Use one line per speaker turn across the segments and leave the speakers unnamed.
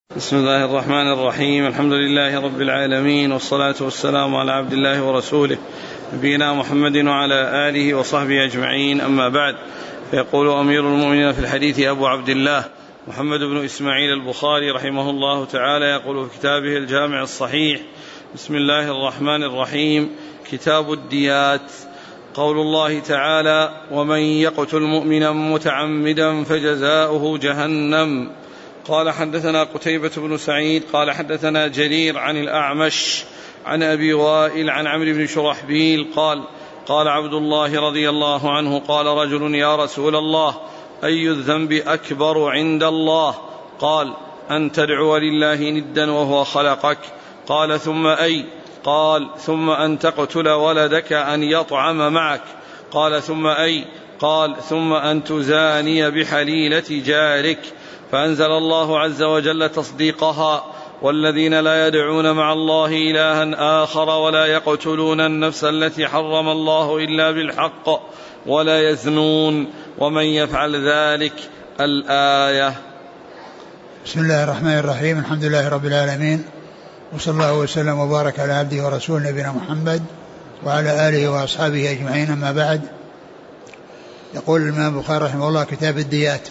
بسم الله الرحمن الرحيم. الحمد لله رب العالمين، والصلاة والسلام على عبد الله ورسوله نبينا محمد وعلى آله وصحبه أجمعين، أما بعد. فيقول أمير المؤمنين في الحديث أبو عبد الله محمد بن إسماعيل البخاري رحمه الله تعالى، يقول في كتابه الجامع الصحيح: بسم الله الرحمن الرحيم. كتاب الديات. قول الله تعالى: ومن يقتل مؤمنا متعمدا فجزاؤه جهنم. قال: حدثنا قتيبة بن سعيد قال: حدثنا جرير عن الأعمش عن أبي وائل عن عمرو بن شرحبيل قال: قال عبد الله رضي الله عنه: قال رجل: يا رسول الله، أي الذنب أكبر عند الله؟ قال: أن تدعو لله ندا وهو خلقك. قال: ثم أي؟ قال: ثم أن تقتل ولدك أن يطعم معك. قال: ثم أي؟ قال: ثم أن تزاني بحليلة جارك. فأنزل الله عز وجل تصديقها: والذين لا يدعون مع الله إلها آخر ولا يقتلون النفس التي حرم الله إلا بالحق ولا يزنون ومن يفعل ذلك. الآية.
بسم الله الرحمن الرحيم. الحمد لله رب العالمين، وصلى الله وسلم وبارك على عبده ورسوله نبينا محمد وعلى آله وأصحابه أجمعين، أما بعد. يقول الإمام البخاري رحمه الله: كتاب الديات.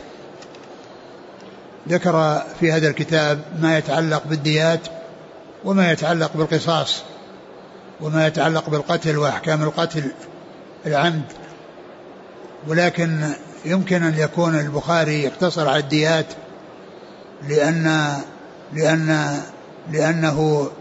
ذكر في هذا الكتاب ما يتعلق بالديات وما يتعلق بالقصاص وما يتعلق بالقتل وأحكام القتل العمد، ولكن يمكن أن يكون البخاري يقتصر على الديات لأنه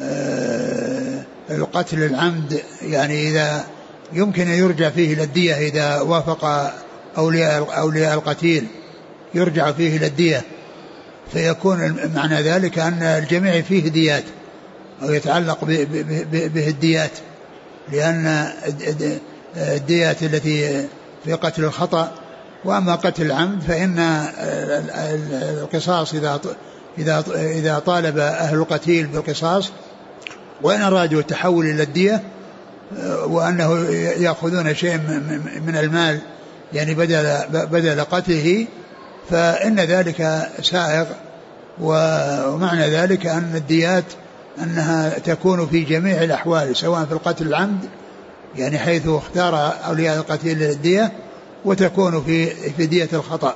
القتل العمد يعني إذا يمكن أن يرجع فيه إلى الدية، إذا وافق أولياء القتيل يرجع فيه إلى الدية، فيكون معنى ذلك أن الجميع فيه ديات أو يتعلق به الديات، لأن الديات التي في قتل الخطأ. وأما قتل العمد فإن القصاص إذا طالب أهل القتيل بالقصاص وإن أرادوا التحول إلى الدية وأنه يأخذون شيء من المال يعني بدل قتله، فإن ذلك سائغ. ومعنى ذلك أن الديات أنها تكون في جميع الأحوال، سواء في القتل العمد يعني حيث اختار أولياء القتيل للدية، وتكون في دية الخطأ.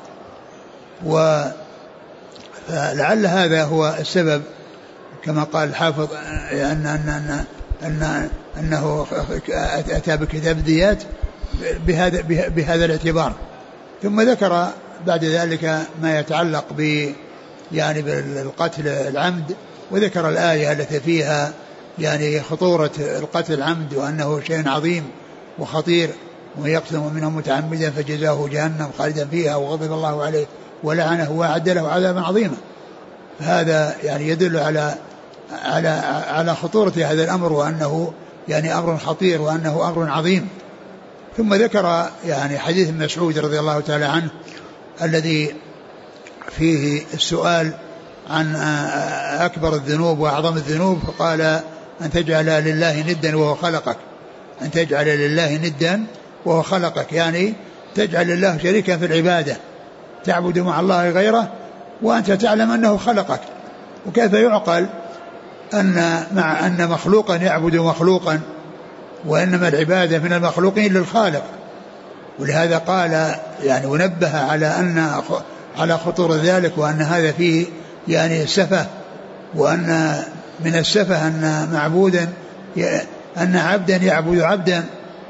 فلعل هذا هو السبب كما قال الحافظ أنه أتى بكتاب الديات بهذا الاعتبار. ثم ذكر بعد ذلك ما يتعلق يعني بالقتل العمد، وذكر الآية التي فيها يعني خطورة القتل العمد وأنه شيء عظيم وخطير: ومن يقتل مؤمنا متعمدا فجزاؤه جهنم خالدا فيها وغضب الله عليه ولعنه وأعد له عذابا عظيما. هذا يعني يدل على خطورة هذا الأمر، وأنه يعني أمر خطير وأنه أمر عظيم. ثم ذكر يعني حديث مسعود رضي الله تعالى عنه الذي فيه السؤال عن أكبر الذنوب وأعظم الذنوب، فقال: أن تجعل لله ندا وهو خلقك. أن تجعل لله ندا وهو خلقك، يعني تجعل الله شريكا في العبادة، تعبد مع الله غيره وأنت تعلم أنه خلقك. وكيف يعقل أن مخلوقا يعبد مخلوقا، وإنما العبادة من المخلوقين للخالق. ولهذا قال يعني ونبه على خطور ذلك، وأن هذا فيه يعني السفه، وأن من السفه أن عبدا يعبد عبدا،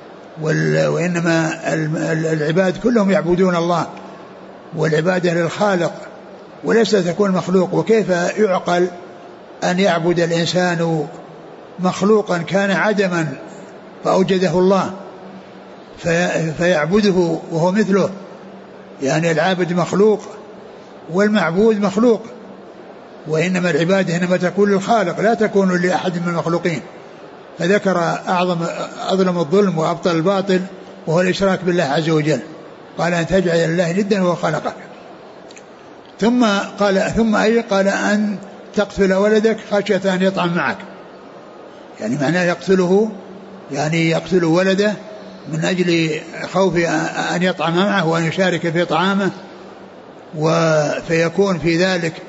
وإنما العباد كلهم يعبدون الله، والعبادة للخالق وليس تكون مخلوق. وكيف يعقل أن يعبد الإنسان مخلوقا كان عدما فأوجده الله فيعبده وهو مثله؟ يعني العابد مخلوق والمعبود مخلوق، وإنما العبادة إنما تكون للخالق لا تكون لأحد من المخلوقين. فذكر أظلم الظلم وأبطل الباطل وهو الإشراك بالله عز وجل. قال: أن تجعل الله ندا وهو خلقك. ثم قال أن تقتل ولدك خشية أن يطعم معك، يعني معناه يقتله، يعني يقتل ولده من أجل خوف أن يطعم معه وأن يشارك في طعامه، فيكون في ذلك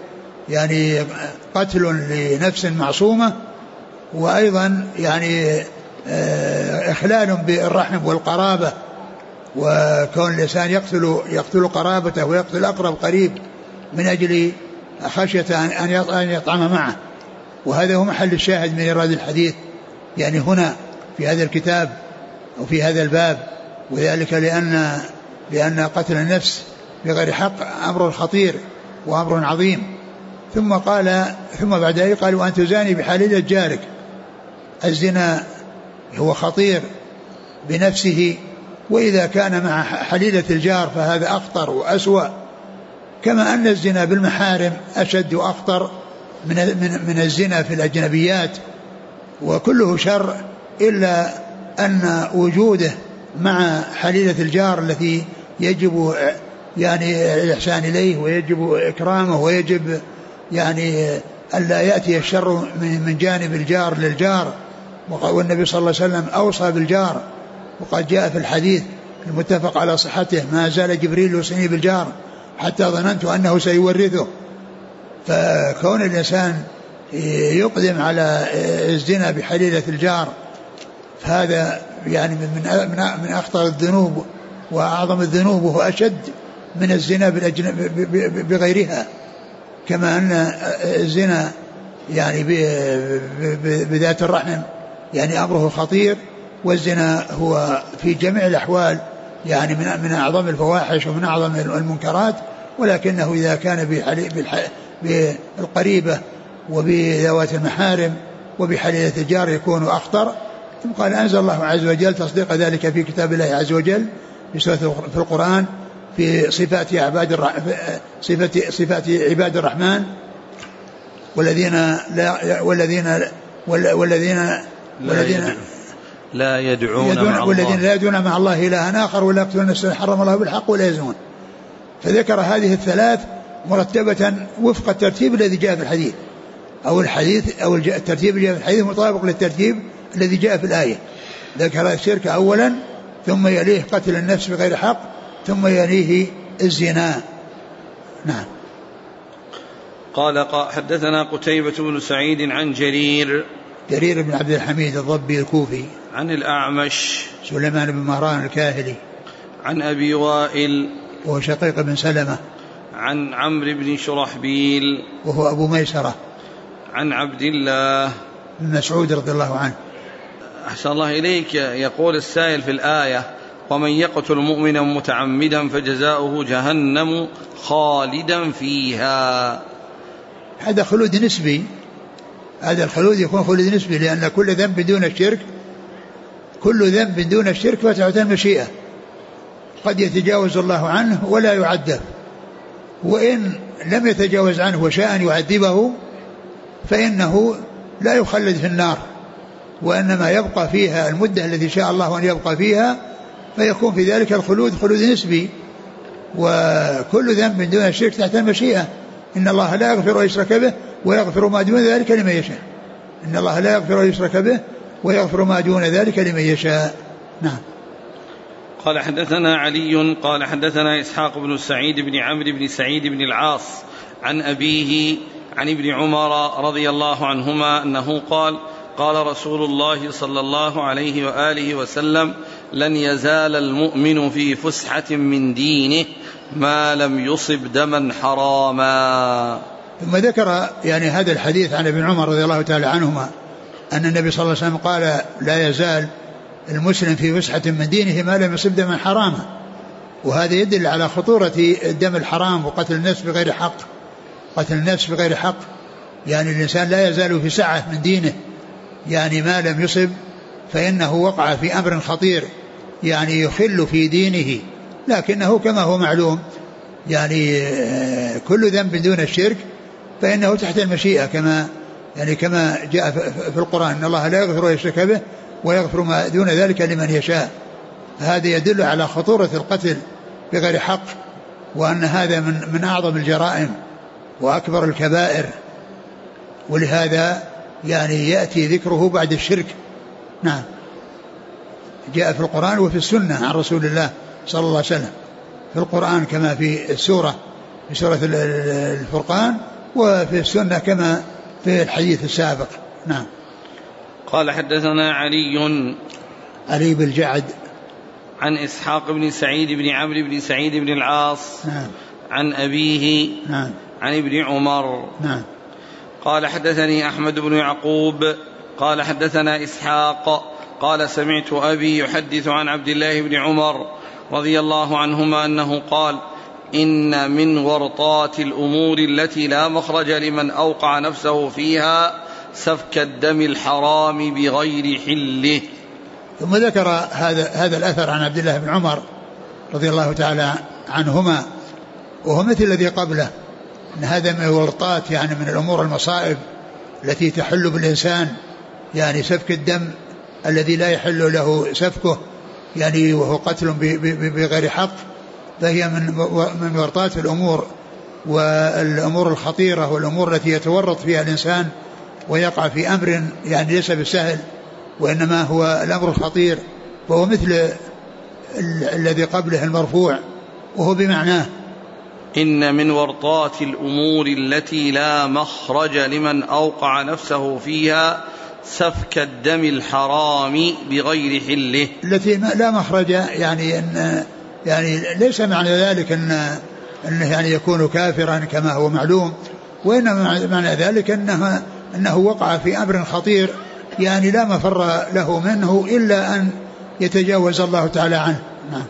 يعني قتل لنفس معصومة، وأيضا يعني إخلال بالرحم والقرابة، وكون الإنسان يقتل قرابته ويقتل أقرب قريب من أجل خشية أن يطعم معه. وهذا هو محل الشاهد من إيراد الحديث يعني هنا في هذا الكتاب وفي هذا الباب، وذلك لأن قتل النفس بغير حق أمر خطير وأمر عظيم. ثم بعد ذلك قال وأن تزاني بحليلة جارك. الزنا هو خطير بنفسه، وإذا كان مع حليلة الجار فهذا أخطر وأسوأ، كما أن الزنا بالمحارم أشد وأخطر من الزنا في الأجنبيات، وكله شر إلا أن وجوده مع حليلة الجار التي يجب يعني الإحسان إليه ويجب إكرامه، ويجب يعني ألا يأتي الشر من جانب الجار للجار. والنبي صلى الله عليه وسلم أوصى بالجار، وقد جاء في الحديث المتفق على صحته ما زال جبريل يوصيني بالجار حتى ظننت أنه سيورثه. فكون الإنسان يقدم على الزنا بحليلة الجار فهذا يعني من أخطر الذنوب وأعظم الذنوب، وهو أشد من الزنا بغيرها. كما أن الزنا يعني بذات الرحم يعني أمره خطير، والزنا هو في جميع الأحوال يعني من أعظم الفواحش ومن أعظم المنكرات، ولكنه إذا كان بالقريبة وبذوات المحارم وبحليلة الجار يكون أخطر. ثم قال أنزل الله عز وجل تصديق ذلك في كتاب الله عز وجل في القرآن في صفات عباد الرحمن والذين
لا يدعون
مع الله إلها آخر ولا يقتلون النفس التي حرم الله بالحق ولا يزنون. فذكر هذه الثلاث مرتبة وفق الترتيب الذي جاء في الحديث، أو الترتيب الذي جاء في الحديث مطابق للترتيب الذي جاء في الآية. ذكر الشرك أولا، ثم يليه قتل النفس بغير حق، ثم يليه الزنا. نعم.
قال حدثنا قتيبة بن سعيد عن جرير
بن عبد الحميد الضبي الكوفي،
عن الأعمش
سليمان بن مهران الكاهلي،
عن أبي وائل
وهو شقيق بن سلمة،
عن عمرو بن شرحبيل
وهو أبو ميسرة،
عن عبد الله
بن مسعود رضي الله عنه.
أحسن الله إليك. يقول السائل في الآية ومن يقتل مؤمنا متعمدا فجزاؤه جهنم خالدا فيها،
هذا خلود نسبي، هذا الخلود يكون خلود نسبي، لأن كل ذنب دون الشرك فتحت المشيئة، قد يتجاوز الله عنه ولا يعذب، وإن لم يتجاوز عنه وشاء أن يعذبه فإنه لا يخلد في النار، وإنما يبقى فيها المدة التي شاء الله أن يبقى فيها، فيكون في ذلك الخلود خلود نسبي. وكل ذنب دون الشرك تحت المشيئة، إن الله لا يغفر أن يشرك به ويغفر ما دون ذلك لمن يشاء. إن الله لا يغفر أن يشرك به ويغفر ما دون ذلك لمن يشاء. نعم.
قال حدثنا علي قال حدثنا إسحاق بن سعيد بن عمرو بن سعيد بن العاص عن أبيه عن ابن عمر رضي الله عنهما أنه قال قال رسول الله صلى الله عليه وآله وسلم لن يزال المؤمن في فسحة من دينه ما لم يصب دما حراما.
ثم ذكر يعني هذا الحديث عن ابن عمر رضي الله تعالى عنهما أن النبي صلى الله عليه وسلم قال لا يزال المسلم في فسحة من دينه ما لم يصب دما حراما، وهذا يدل على خطورة الدم الحرام وقتل النفس بغير حق. قتل النفس بغير حق يعني الإنسان لا يزال في سعة من دينه، يعني ما لم يصب فإنه وقع في أمر خطير يعني يخل في دينه، لكنه كما هو معلوم يعني كل ذنب دون الشرك فإنه تحت المشيئة، كما جاء في القرآن إن الله لا يغفر ويشرك به ويغفر ما دون ذلك لمن يشاء. هذا يدل على خطورة القتل بغير حق، وأن هذا من أعظم الجرائم وأكبر الكبائر، ولهذا يعني يأتي ذكره بعد الشرك. نعم. جاء في القرآن وفي السنة عن رسول الله صلى الله عليه وسلم، في القرآن كما في سورة الفرقان، وفي السنة كما في الحديث السابق. نعم.
قال حدثنا
علي بن الجعد
عن إسحاق بن سعيد بن عمرو بن سعيد بن العاص
نعم.
عن أبيه
نعم.
عن ابن عمر
نعم.
قال حدثني أحمد بن يعقوب قال حدثنا إسحاق قال سمعت أبي يحدث عن عبد الله بن عمر رضي الله عنهما أنه قال إن من ورطات الأمور التي لا مخرج لمن أوقع نفسه فيها سفك الدم الحرام بغير حله.
ثم ذكر هذا الأثر عن عبد الله بن عمر رضي الله تعالى عنهما، وهو مثل الذي قبله، أن هذا من الورطات، يعني من الأمور المصائب التي تحل بالإنسان، يعني سفك الدم الذي لا يحل له سفكه، يعني وهو قتل بغير حق، فهي من ورطات الأمور والأمور الخطيرة والأمور التي يتورط فيها الإنسان ويقع في أمر يعني ليس بالسهل، وإنما هو الأمر الخطير، وهو مثل الذي قبله المرفوع، وهو بمعناه
إن من ورطات الأمور التي لا مخرج لمن أوقع نفسه فيها سفك الدم الحرام بغير حله،
التي لا مخرج، يعني ليس معنى ذلك أنه يعني يكون كافرا كما هو معلوم، وإنما معنى ذلك أنه وقع في أمر خطير، يعني لا مفر له منه إلا أن يتجاوز الله تعالى عنه. نعم.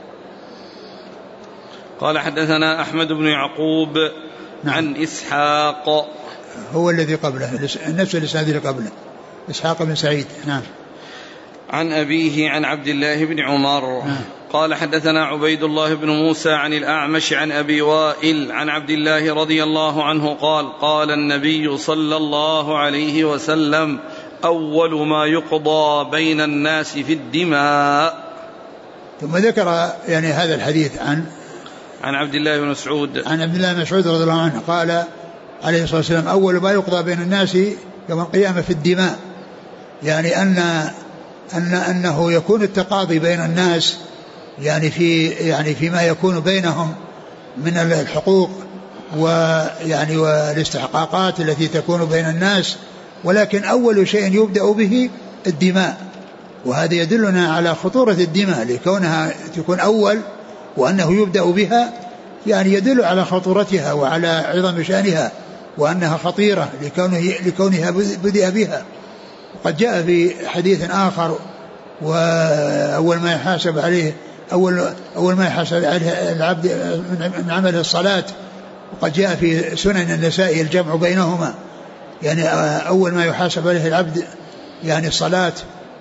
قال حدثنا أحمد بن يعقوب عن إسحاق،
هو الذي قبله نفس الإسناد اللي قبله، إسحاق بن سعيد. نعم.
عن أبيه عن عبد الله بن عمر.
نعم.
قال حدثنا عبيد الله بن موسى عن الأعمش عن أبي وائل عن عبد الله رضي الله عنه قال قال النبي صلى الله عليه وسلم أول ما يقضى بين الناس في الدماء.
ثم ذكر يعني هذا الحديث
عن عبد الله بن مسعود
عن عبد الله بن مسعود رضي الله عنه قال عليه الصلاة والسلام أول ما يقضى بين الناس يوم القيامة في الدماء، يعني أنه يكون التقاضي بين الناس، يعني فيما يكون بينهم من الحقوق ويعني والاستحقاقات التي تكون بين الناس، ولكن أول شيء يبدأ به الدماء، وهذا يدلنا على خطورة الدماء لكونها تكون أول، وأنه يبدأ بها يعني يدل على خطورتها وعلى عظم شأنها، وأنها خطيرة لكونها بدأ بها. وقد جاء في حديث آخر وأول ما يحاسب عليه أول ما يحاسب عليه العبد من عمل الصلاة، وقد جاء في سنن النساء الجمع بينهما، يعني أول ما يحاسب عليه العبد يعني الصلاة،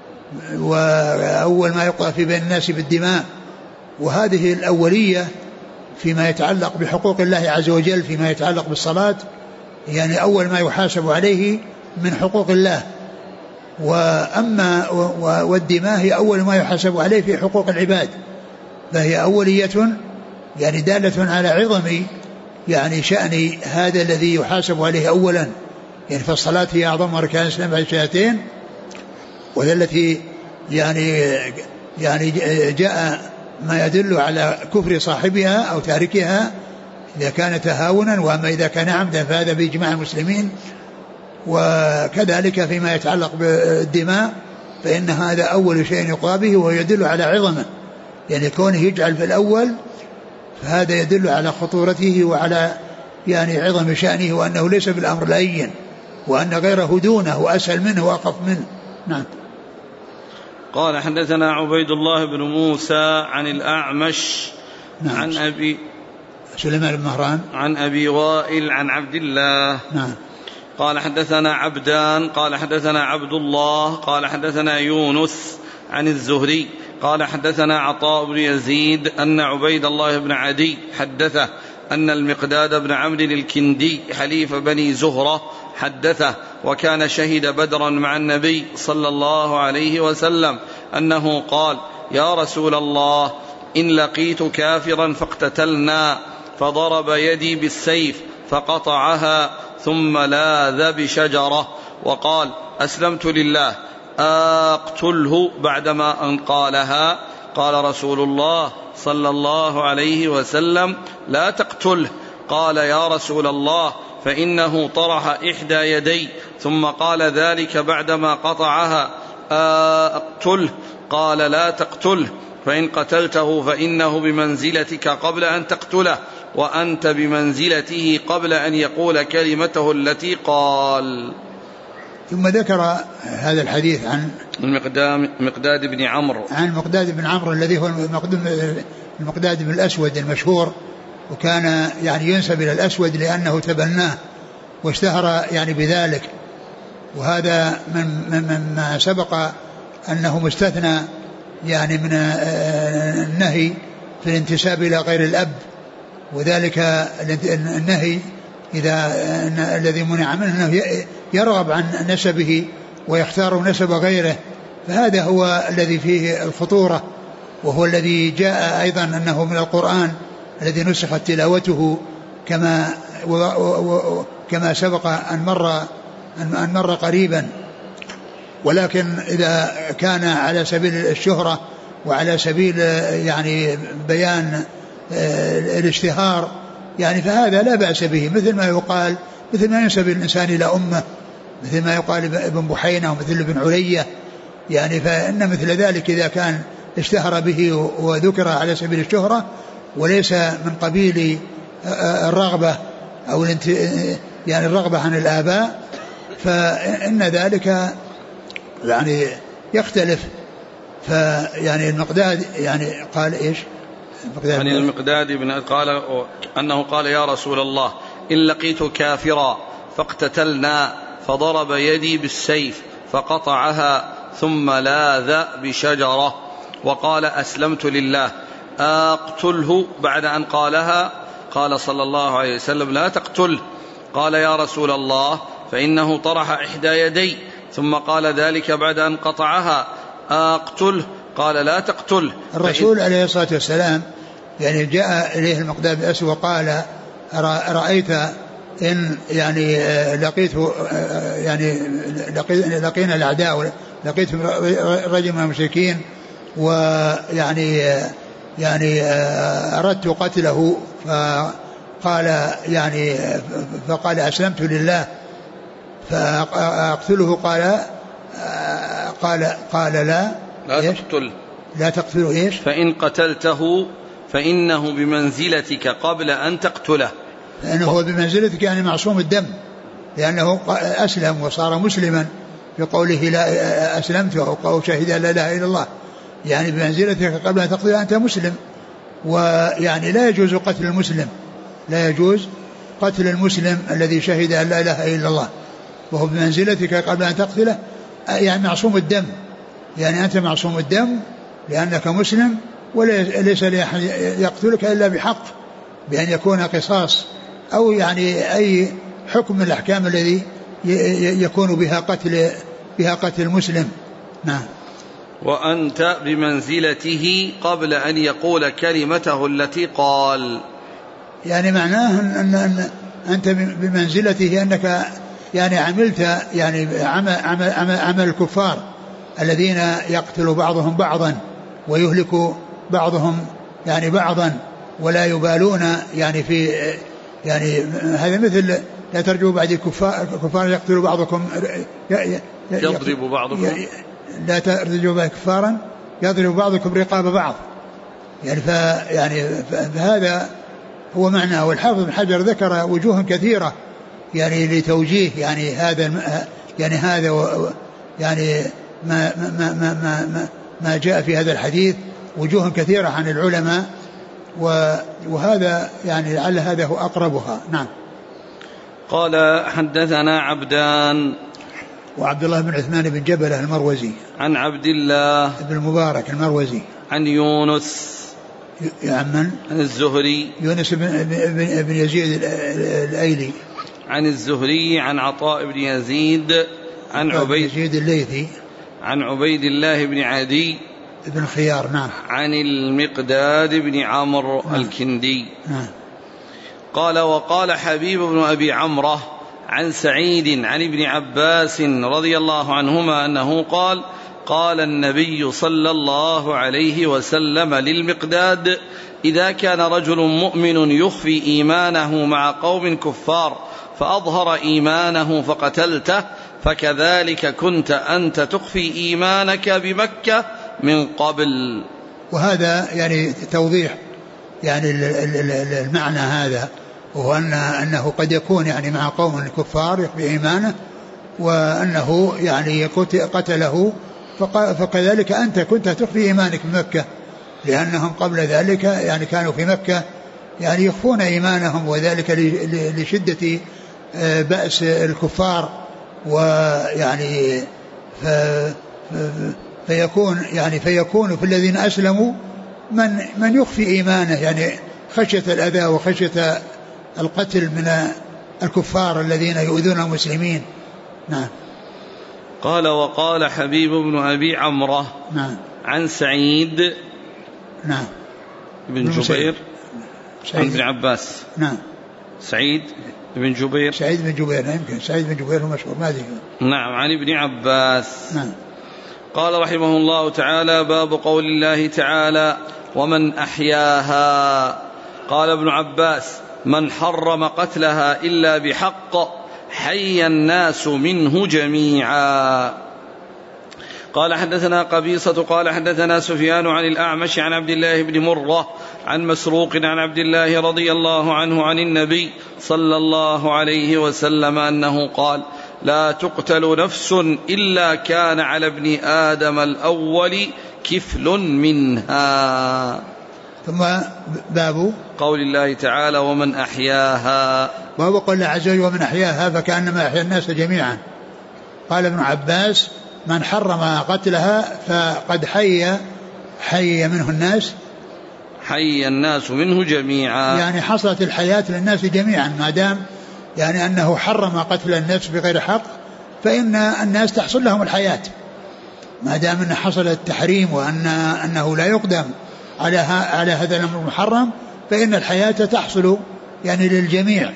وأول ما يقضى في بين الناس بالدماء. وهذه الأولية فيما يتعلق بحقوق الله عز وجل فيما يتعلق بالصلاة، يعني أول ما يحاسب عليه من حقوق الله، وأما والدماء هي أول ما يحاسب عليه في حقوق العباد، فهي أولية يعني دالة على عظم يعني شأن هذا الذي يحاسب عليه أولا، يعني فالصلاة هي أعظم أركان الإسلام بعد الشهادتين، وهي التي يعني جاء ما يدل على كفر صاحبها أو تاركها إذا كان تهاونا، وأما إذا كان عمدا فهذا بإجماع المسلمين. وكذلك فيما يتعلق بالدماء فإن هذا أول شيء يقضى به، ويدل على عظمه، يعني كونه يجعل في الأول فهذا يدل على خطورته وعلى يعني عظم شأنه، وأنه ليس بالأمر لين، وأن غيره دونه وأسهل منه وأخف منه. نعم.
قال حدثنا عبيد الله بن موسى عن الأعمش.
نعم.
عن أبي
سليمان بن مهران
عن أبي وائل عن عبد الله.
نعم.
قال حدثنا عبدان قال حدثنا عبد الله قال حدثنا يونس عن الزهري قال حدثنا عطاء بن يزيد أن عبيد الله بن عدي حدثه أن المقداد بن عمرو الكندي حليف بني زهرة حدثه وكان شهد بدرا مع النبي صلى الله عليه وسلم أنه قال يا رسول الله إن لقيت كافرا فاقتتلنا، فضرب يدي بالسيف فقطعها ثم لاذ بشجرة وقال أسلمت لله أقتله بعدما أن قالها؟ قال رسول الله صلى الله عليه وسلم لا تقتله. قال يا رسول الله فإنه طرح إحدى يدي ثم قال ذلك بعدما قطعها أقتله؟ قال لا تقتله، فإن قتلته فإنه بمنزلتك قبل أن تقتله، وأنت بمنزلته قبل أن يقول كلمته التي قال.
ثم ذكر هذا الحديث عن
مقداد بن عمرو،
عن مقداد بن عمرو الذي هو المقداد بن الأسود المشهور، وكان يعني ينسب إلى الأسود لأنه تبناه واشتهر يعني بذلك، وهذا من ما سبق أنه مستثنى يعني من النهي في الانتساب إلى غير الأب، وذلك النهي إذا الذي منع منه أنه يرغب عن نسبه ويختار نسب غيره، فهذا هو الذي فيه الخطورة، وهو الذي جاء أيضا أنه من القرآن الذي نسخت تلاوته كما سبق أن مر قريبا. ولكن إذا كان على سبيل الشهرة وعلى سبيل يعني بيان الاشتهار يعني فهذا لا بأس به، مثل ما يقال، مثل ما ينسب الإنسان إلى أمه، مثل ما يقال ابن بحينة ومثل ابن علية يعني، فإن مثل ذلك إذا كان اشتهر به وذكر على سبيل الشهرة وليس من قبيل الرغبة أو يعني الرغبة عن الآباء، فإن ذلك يعني يختلف. فيعني المقداد يعني قال إيش؟
عن المقداد بن قال أنه قال يا رسول الله إن لقيت كافرا فاقتتلنا فضرب يدي بالسيف فقطعها ثم لاذ بشجرة وقال أسلمت لله أقتله بعد أن قالها؟ قال صلى الله عليه وسلم لا تقتله. قال يا رسول الله فإنه طرح إحدى يدي ثم قال ذلك بعد أن قطعها أقتله؟ قال لا تقتله.
الرسول عليه الصلاة والسلام يعني جاء إليه المقداد بن أسود وقال رأيت إن يعني لقينا الأعداء، لقيت رجل من المشركين ويعني أردت قتله، فقال أسلمت لله فأقتله؟ قال لا
تقتل،
لا تقتله إيش؟
فإن قتلته فإنه بمنزلتك قبل أن تقتله.
لأنه هو بمنزلتك يعني معصوم الدم، لأنه أسلم وصار مسلما بقوله لا أسلمت أو شهد لا إله إلا الله، يعني بمنزلتك قبل أن تقتله أنت مسلم، ويعني لا يجوز قتل المسلم، لا يجوز قتل المسلم الذي شهد أن لا إله إلا الله وهو بمنزلتك قبل أن تقتله، يعني معصوم الدم، يعني أنت معصوم الدم لأنك مسلم، وليس يقتلك إلا بحق، بأن يكون قصاص أو يعني أي حكم من الأحكام الذي يكون بها قتل المسلم. نعم.
وأنت بمنزلته قبل أن يقول كلمته التي قال،
يعني معناه أن أنت بمنزلته أنك يعني عملت يعني عمل الكفار الذين يقتل بعضهم بعضا ويهلك بعضهم يعني بعضا ولا يبالون يعني في يعني هذا مثل لا ترجعوا بعد كفار يقتل بعضكم
يضرب بعضكم،
لا ترجعوا بعد كفارا يضرب بعضكم رقاب بعض، يعني فهذا هو معناه. والحافظ بن حجر ذكر وجوه كثيرة يعني لتوجيه يعني هذا يعني ما جاء في هذا الحديث، وجوه كثيرة عن العلماء، وهذا يعني لعل هذا هو أقربها. نعم.
قال حدثنا عبدان،
وعبد الله بن عثمان بن جبلة المروزي،
عن عبد الله
بن المبارك المروزي،
عن يونس
عن
الزهري،
يونس بن يزيد الأيلي،
عن الزهري عن عطاء بن يزيد عن عبيد
يزيد الليثي،
عن عبيد الله بن عدي
بن خيار. نعم.
عن المقداد بن عمرو الكندي.
نعم.
قال وقال حبيب بن أبي عمرة عن سعيد عن ابن عباس رضي الله عنهما أنه قال قال النبي صلى الله عليه وسلم للمقداد: إذا كان رجل مؤمن يخفي إيمانه مع قوم كفار فأظهر إيمانه فقتلته، فكذلك كنت أنت تخفي إيمانك بمكة من قبل.
وهذا يعني توضيح يعني المعنى هذا، وهو أنه قد يكون يعني مع قوم كفار يخفي إيمانه، وأنه يعني قتله، فكذلك أنت كنت تخفي إيمانك بمكة، لأنهم قبل ذلك يعني كانوا في مكة يعني يخفون إيمانهم، وذلك لشدة بأس الكفار، ويعني فيكون في الذين أسلموا من يخفي إيمانه، يعني خشية الأذى وخشية القتل من الكفار الذين يؤذون المسلمين. نعم.
قال: وقال حبيب بن أبي عمرة
نعم
عن سعيد
نعم
بن جبير عن ابن عباس.
نعم.
سعيد بن جبير
يمكن سعيد بن جبير هو مشهور، ما أدري.
نعم، عن ابن عباس.
نعم.
قال رحمه الله تعالى: باب قول الله تعالى: ومن أحياها. قال ابن عباس: من حرم قتلها إلا بحق حي الناس منه جميعا. قال: حدثنا قبيصة قال حدثنا سفيان عن الأعمش عن عبد الله بن مرة عن مسروق عن عبد الله رضي الله عنه عن النبي صلى الله عليه وسلم أنه قال: لا تقتل نفس إلا كان على ابن آدم الأول كفل منها.
ثم باب
قول الله تعالى: ومن أحياها.
باب قول الله عز وجل: ومن أحياها فكأنما أحيا الناس جميعا. قال ابن عباس: من حرم قتلها فقد حي منه الناس،
حي الناس منه جميعا،
يعني حصلت الحياة للناس جميعا، ما دام يعني أنه حرم قتل النفس بغير حق فإن الناس تحصل لهم الحياة، ما دام أن حصل التحريم وأنه لا يقدم على هذا الأمر المحرم، فإن الحياة تحصل يعني للجميع،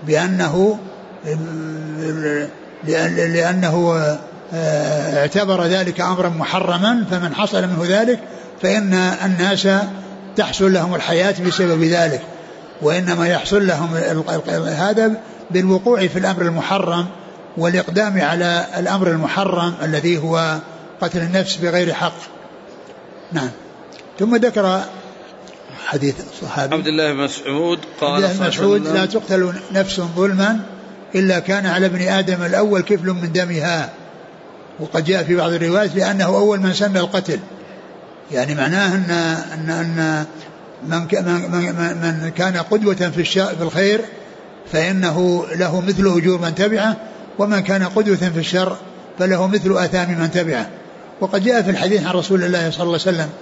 لأنه اعتبر ذلك أمرا محرما، فمن حصل منه ذلك فإن الناس تحصل لهم الحياة بسبب ذلك، وإنما يحصل لهم هذا بالوقوع في الأمر المحرم والإقدام على الأمر المحرم الذي هو قتل النفس بغير حق. نعم. ثم ذكر حديث الصحابي
عبد الله بن مسعود قال:
لا تقتل نفس ظلما إلا كان على ابن آدم الأول كفل من دمها. وقد جاء في بعض الروايات لأنه أول من سن القتل، يعني معناه أن من كان قدوة في الخير فإنه له مثل أجور من تبعه، ومن كان قدوة في الشر فله مثل آثام من تبعه. وقد جاء في الحديث عن رسول الله صلى الله عليه وسلم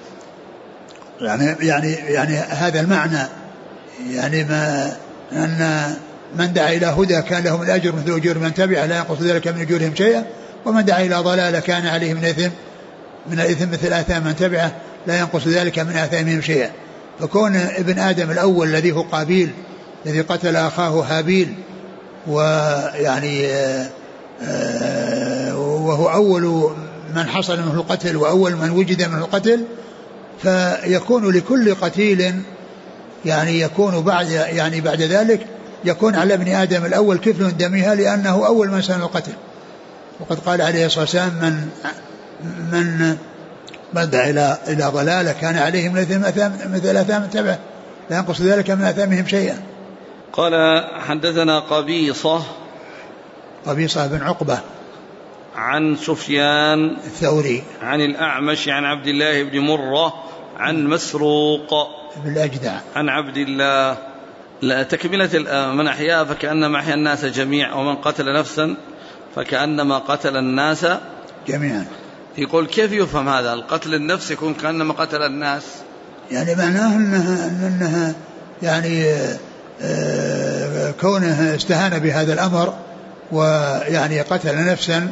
يعني هذا المعنى، يعني أن من دعا إلى هدى كان له من الأجر مثل أجور من تبعه لا ينقص ذلك من أجورهم شيئا، ومن دعا إلى ضلالة كان عليه من الإثم مثل آثام من تبعه لا ينقص ذلك من آثامهم شيئا. فكون ابن آدم الأول الذي هو قابيل الذي قتل أخاه هابيل، ويعني وهو أول من حصل منه القتل وأول من وجد منه القتل، فيكون لكل قتيل يعني يكون بعد ذلك يكون على ابن آدم الأول كفل من دمها، لأنه أول من سن القتل. وقد قال عليه الصلاة والسلام: من دعا إلى ضلالة كان عليه مثل آثام تبعه لا ينقص ذلك من آثامهم شيئا.
قال: حدثنا قبيصة
بن عقبة
عن سفيان
الثوري
عن الأعمش عن عبد الله بن مرة عن مسروق
بن الأجدع
عن عبد الله. لا تكملة من أحياها فكأنما أحيا الناس جميعا، ومن قتل نفسا فكأنما قتل الناس
جميعا.
يقول: كيف يفهم هذا؟ القتل النفس يكون كأنما قتل الناس،
يعني معناه أنها يعني كونه استهان بهذا الأمر ويعني قتل نفسا،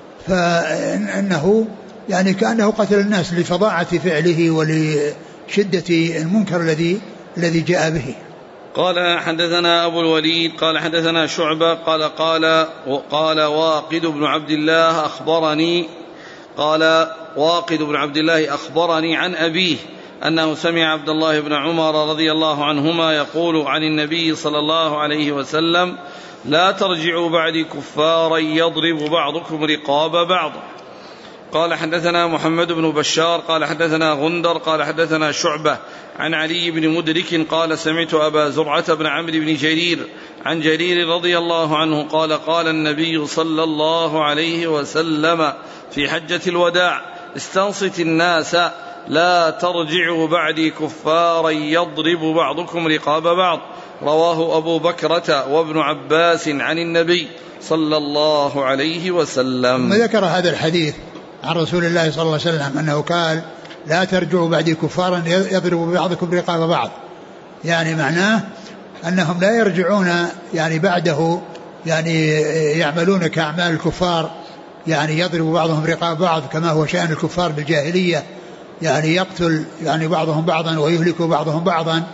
فإنه يعني كأنه قتل الناس لفظاعة فعله ولشدة المنكر الذي جاء به.
قال: حدثنا أبو الوليد قال حدثنا شعبة قال واقد بن عبد الله أخبرني قال واقد بن عبد الله أخبرني عن أبيه أنه سمع عبد الله بن عمر رضي الله عنهما يقول عن النبي صلى الله عليه وسلم: لا ترجعوا بعدي كفارا يضرب بعضكم رقاب بعض. قال حدثنا محمد بن بشار قال حدثنا غندر قال حدثنا شعبة عن علي بن مدرك قال سمعت أبا زرعة بن عمرو بن جرير عن جرير رضي الله عنه قال قال النبي صلى الله عليه وسلم في حجة الوداع: استنصت الناس لا ترجعوا بعدي كفارا يضرب بعضكم رقاب بعض. رواه أبو بكرة وابن عباس عن النبي صلى الله عليه وسلم.
ثم ذكر هذا الحديث عن رسول الله صلى الله عليه وسلم أنه قال: لا ترجعوا بعدي كفارا يضرب بعضكم رقاب بعض، يعني معناه أنهم لا يرجعون يعني بعده يعني يعملون كأعمال الكفار، يعني يضرب بعضهم رقاب بعض كما هو شأن الكفار بالجاهلية، يعني يقتل يعني بعضهم بعضا ويهلك بعضهم بعضا.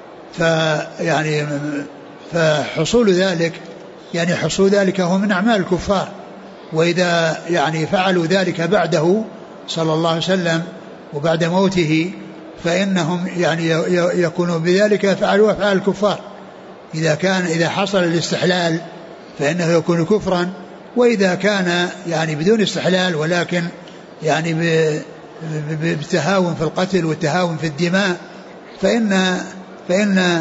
فحصول ذلك يعني حصول ذلك هو من أعمال الكفار، وإذا يعني فعلوا ذلك بعده صلى الله عليه وسلم وبعد موته فإنهم يعني يكونوا بذلك فعلوا أفعال الكفار. إذا حصل الاستحلال فإنه يكون كفرا، وإذا كان يعني بدون استحلال ولكن يعني بالتهاون في القتل والتهاون في الدماء فإن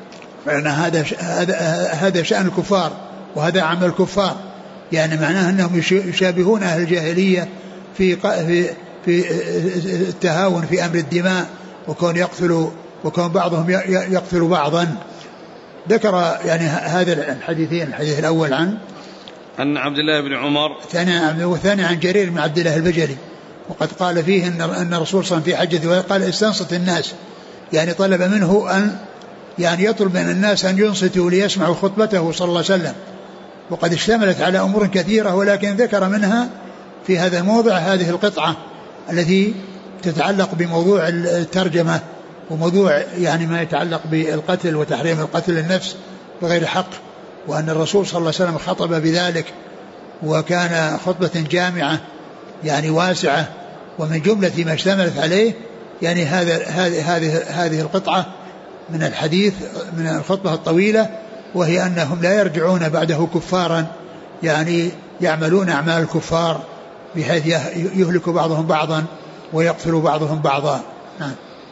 هذا شأن الكفار وهذا عمل الكفار، يعني معناه أنهم يشابهون أهل الجاهلية في التهاون في أمر الدماء وكون بعضهم يقتل بعضا. ذكر يعني هذا الحديثين، الحديث الأول عن
عبد الله بن عمر،
والثاني عن جرير بن عبد الله البجلي، وقد قال فيه أن الرسول صلى الله عليه وسلم في حجته قال: استنصت الناس، يعني طلب منه أن يعني يطلب من الناس أن ينصتوا ليسمعوا خطبته صلى الله عليه وسلم، وقد اشتملت على أمور كثيرة، ولكن ذكر منها في هذا الموضع هذه القطعة التي تتعلق بموضوع الترجمة وموضوع يعني ما يتعلق بالقتل وتحريم القتل النفس بغير حق، وأن الرسول صلى الله عليه وسلم خطب بذلك وكان خطبة جامعة يعني واسعة، ومن جملة ما اشتملت عليه يعني هذه القطعة من الحديث من الخطبة الطويلة، وهي أنهم لا يرجعون بعده كفارا يعني يعملون أعمال الكفار بحيث يهلك بعضهم بعضا ويقتل بعضهم بعضا. نعم.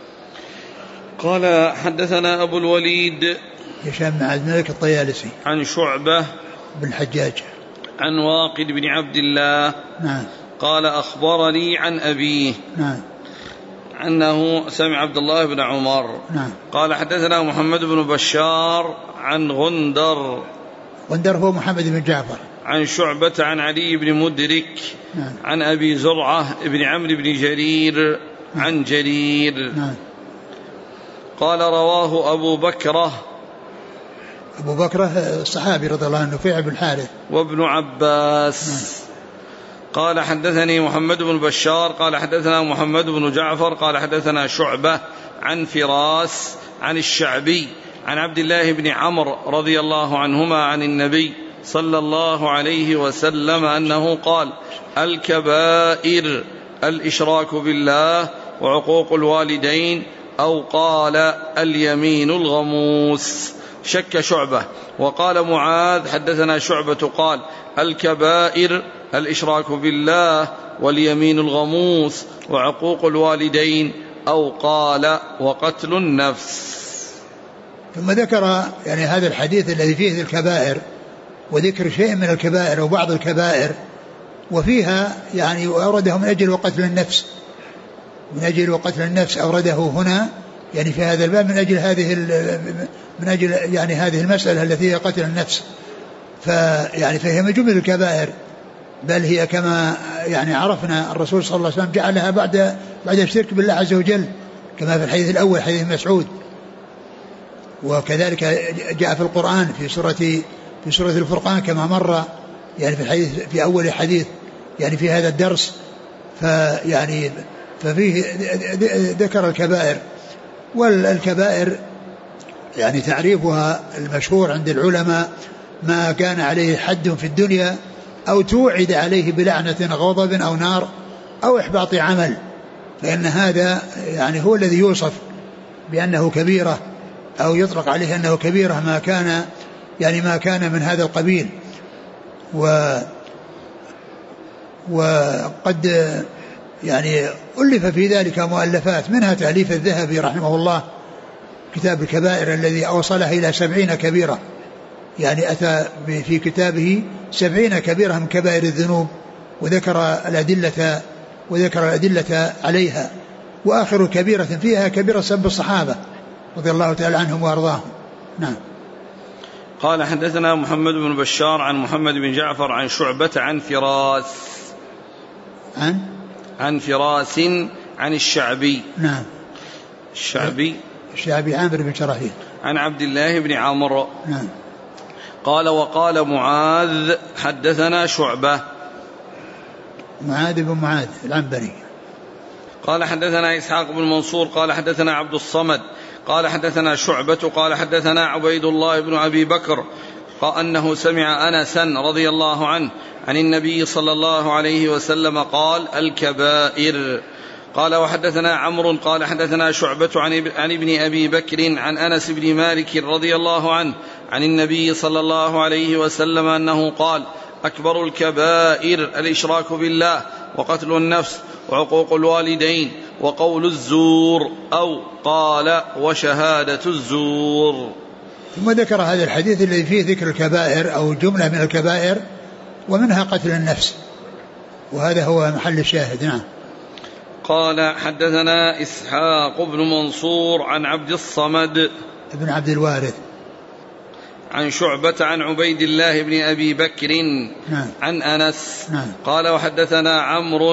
قال حدثنا أبو الوليد
هشام بن عبد الملك الطيالسي
عن شعبة
بن الحجاج
عن واقد بن عبد الله.
نعم.
قال أخبرني عن أبيه.
نعم.
أنه سمع عبد الله بن عمر.
نعم.
قال حدثنا محمد بن بشار عن غندر
هو محمد بن جعفر
عن شعبة عن علي بن مدرك.
نعم.
عن أبي زرعة بن عمرو بن جرير.
نعم.
عن جرير.
نعم.
قال رواه أبو بكرة
الصحابي رضي الله عنه نفيع بن الحارث
وابن عباس.
نعم.
قال حدثني محمد بن بشار قال حدثنا محمد بن جعفر قال حدثنا شعبة عن فراس عن الشعبي عن عبد الله بن عمرو رضي الله عنهما عن النبي صلى الله عليه وسلم أنه قال: الكبائر الإشراك بالله وعقوق الوالدين، أو قال اليمين الغموس. شك شعبة وقال معاذ حدثنا شعبة قال: الكبائر الإشراك بالله واليمين الغموس وعقوق الوالدين، أو قال وقتل النفس.
ثم ذكر يعني هذا الحديث الذي فيه الكبائر وذكر شيء من الكبائر وبعض الكبائر، وفيها يعني أورده من أجل وقتل النفس أورده هنا يعني في هذا الباب من أجل يعني هذه المسألة التي هي قتل النفس. فهي من جملة الكبائر، بل هي كما يعني عرفنا الرسول صلى الله عليه وسلم جعلها بعد الشرك بالله عز وجل، كما في الحديث الأول حديث مسعود، وكذلك جاء في القرآن في سورة الفرقان كما مر يعني في الحديث في أول حديث يعني في هذا الدرس. ففيه ذكر الكبائر، والكبائر يعني تعريفها المشهور عند العلماء ما كان عليه حد في الدنيا أو توعد عليه بلعنة غضب أو نار أو إحباط عمل، لأن هذا يعني هو الذي يوصف بأنه كبيرة أو يطلق عليه أنه كبيرة ما كان من هذا القبيل. وقد يعني ألف في ذلك مؤلفات، منها تأليف الذهبي رحمه الله كتاب الكبائر الذي أوصله إلى 70 كبيرة، يعني أتى في كتابه 70 كبيرة من كبائر الذنوب وذكر الأدلة عليها، وآخر كبيرة فيها كبيرة سب الصحابة رضي الله تعالى عنهم وأرضاهم. نعم.
قال حدثنا محمد بن بشار عن محمد بن جعفر عن شعبة عن فراس عن الشعبي.
نعم. الشعبي عامر بن شراحيل
عن عبد الله بن عمرو.
نعم.
قال وقال معاذ حدثنا شعبة،
معاذ بن معاذ العنبري.
قال حدثنا إسحاق بن منصور قال حدثنا عبد الصمد قال حدثنا شعبة قال حدثنا عبيد الله بن أبي بكر قال أنه سمع أنسا رضي الله عنه عن النبي صلى الله عليه وسلم قال الكبائر. قال وحدثنا عمرو قال حدثنا شعبة عن ابن أبي بكر عن أنس بن مالك رضي الله عنه عن النبي صلى الله عليه وسلم أنه قال أكبر الكبائر الإشراك بالله وقتل النفس وعقوق الوالدين وقول الزور أو قال وشهادة الزور.
ثم ذكر هذا الحديث الذي فيه ذكر الكبائر أو جملة من الكبائر ومنها قتل النفس، وهذا هو محل الشاهد. نعم.
قال حدثنا إسحاق بن منصور عن عبد الصمد
ابن عبد الوارث
عن شعبة عن عبيد الله بن أبي بكر.
نعم.
عن أنس.
نعم.
قال وحدثنا عمرو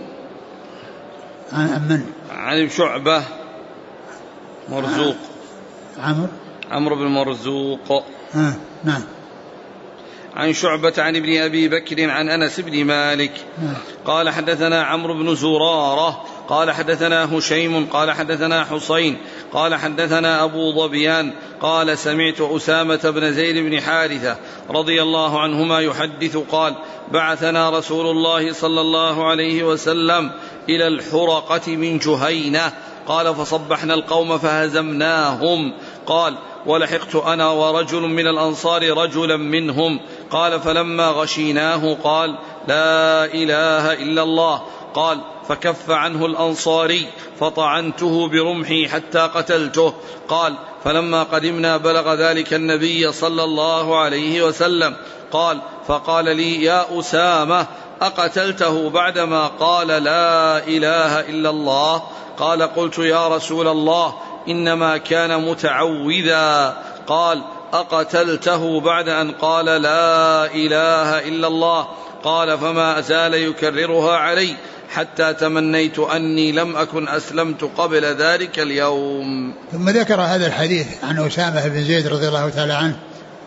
عن شعبة مرزوق عمرو بن مرزوق.
نعم.
عن شعبة عن ابن أبي بكر عن أنس بن مالك. قال حدثنا عمرو بن زرارة قال حدثنا هشيم قال حدثنا حسين قال حدثنا أبو ظبيان قال سمعت أسامة بن زيد بن حارثة رضي الله عنهما يحدث قال بعثنا رسول الله صلى الله عليه وسلم إلى الحرقة من جهينة قال فصبحنا القوم فهزمناهم. قال ولحقت أنا ورجل من الأنصار رجلا منهم. قال فلما غشيناه قال لا إله إلا الله. قال فكف عنه الأنصاري فطعنته برمحي حتى قتلته. قال فلما قدمنا بلغ ذلك النبي صلى الله عليه وسلم. قال فقال لي يا أسامة أقتلته بعدما قال لا إله إلا الله؟ قال قلت يا رسول الله إنما كان متعوذا. قال أقتلته بعد أن قال لا إله إلا الله؟ قال فما أزال يكررها علي حتى تمنيت أني لم أكن أسلمت قبل ذلك اليوم.
ثم ذكر هذا الحديث عن أسامة بن زيد رضي الله تعالى عنه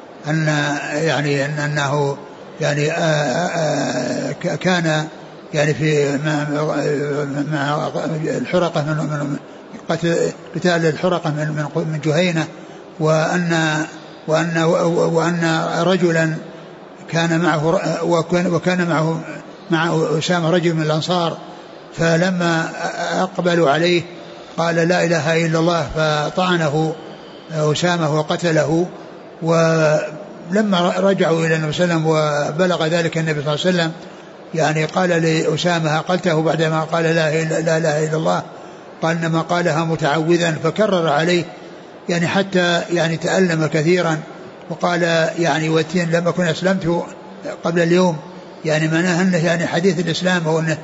أنه يعني كان يعني في مع الحرقة من قتال الحرقة من جهينة، وأن رجلا كان معه وكان معه أسامة رجل من الأنصار، فلما أقبلوا عليه قال لا إله إلا الله فطعنه أسامة وقتله. ولما رجعوا إلى النبي صلى الله عليه وسلم وبلغ ذلك النبي صلى الله عليه وسلم يعني قال لأسامة قلته بعدما قال لا إله إلا الله؟ قال إنما قالها متعوذا، فكرر عليه يعني حتى يعني تألم كثيرا، وقال يعني واتين لما كنت أسلمت قبل اليوم، يعني معناه أنه يعني حديث الإسلام هو أنه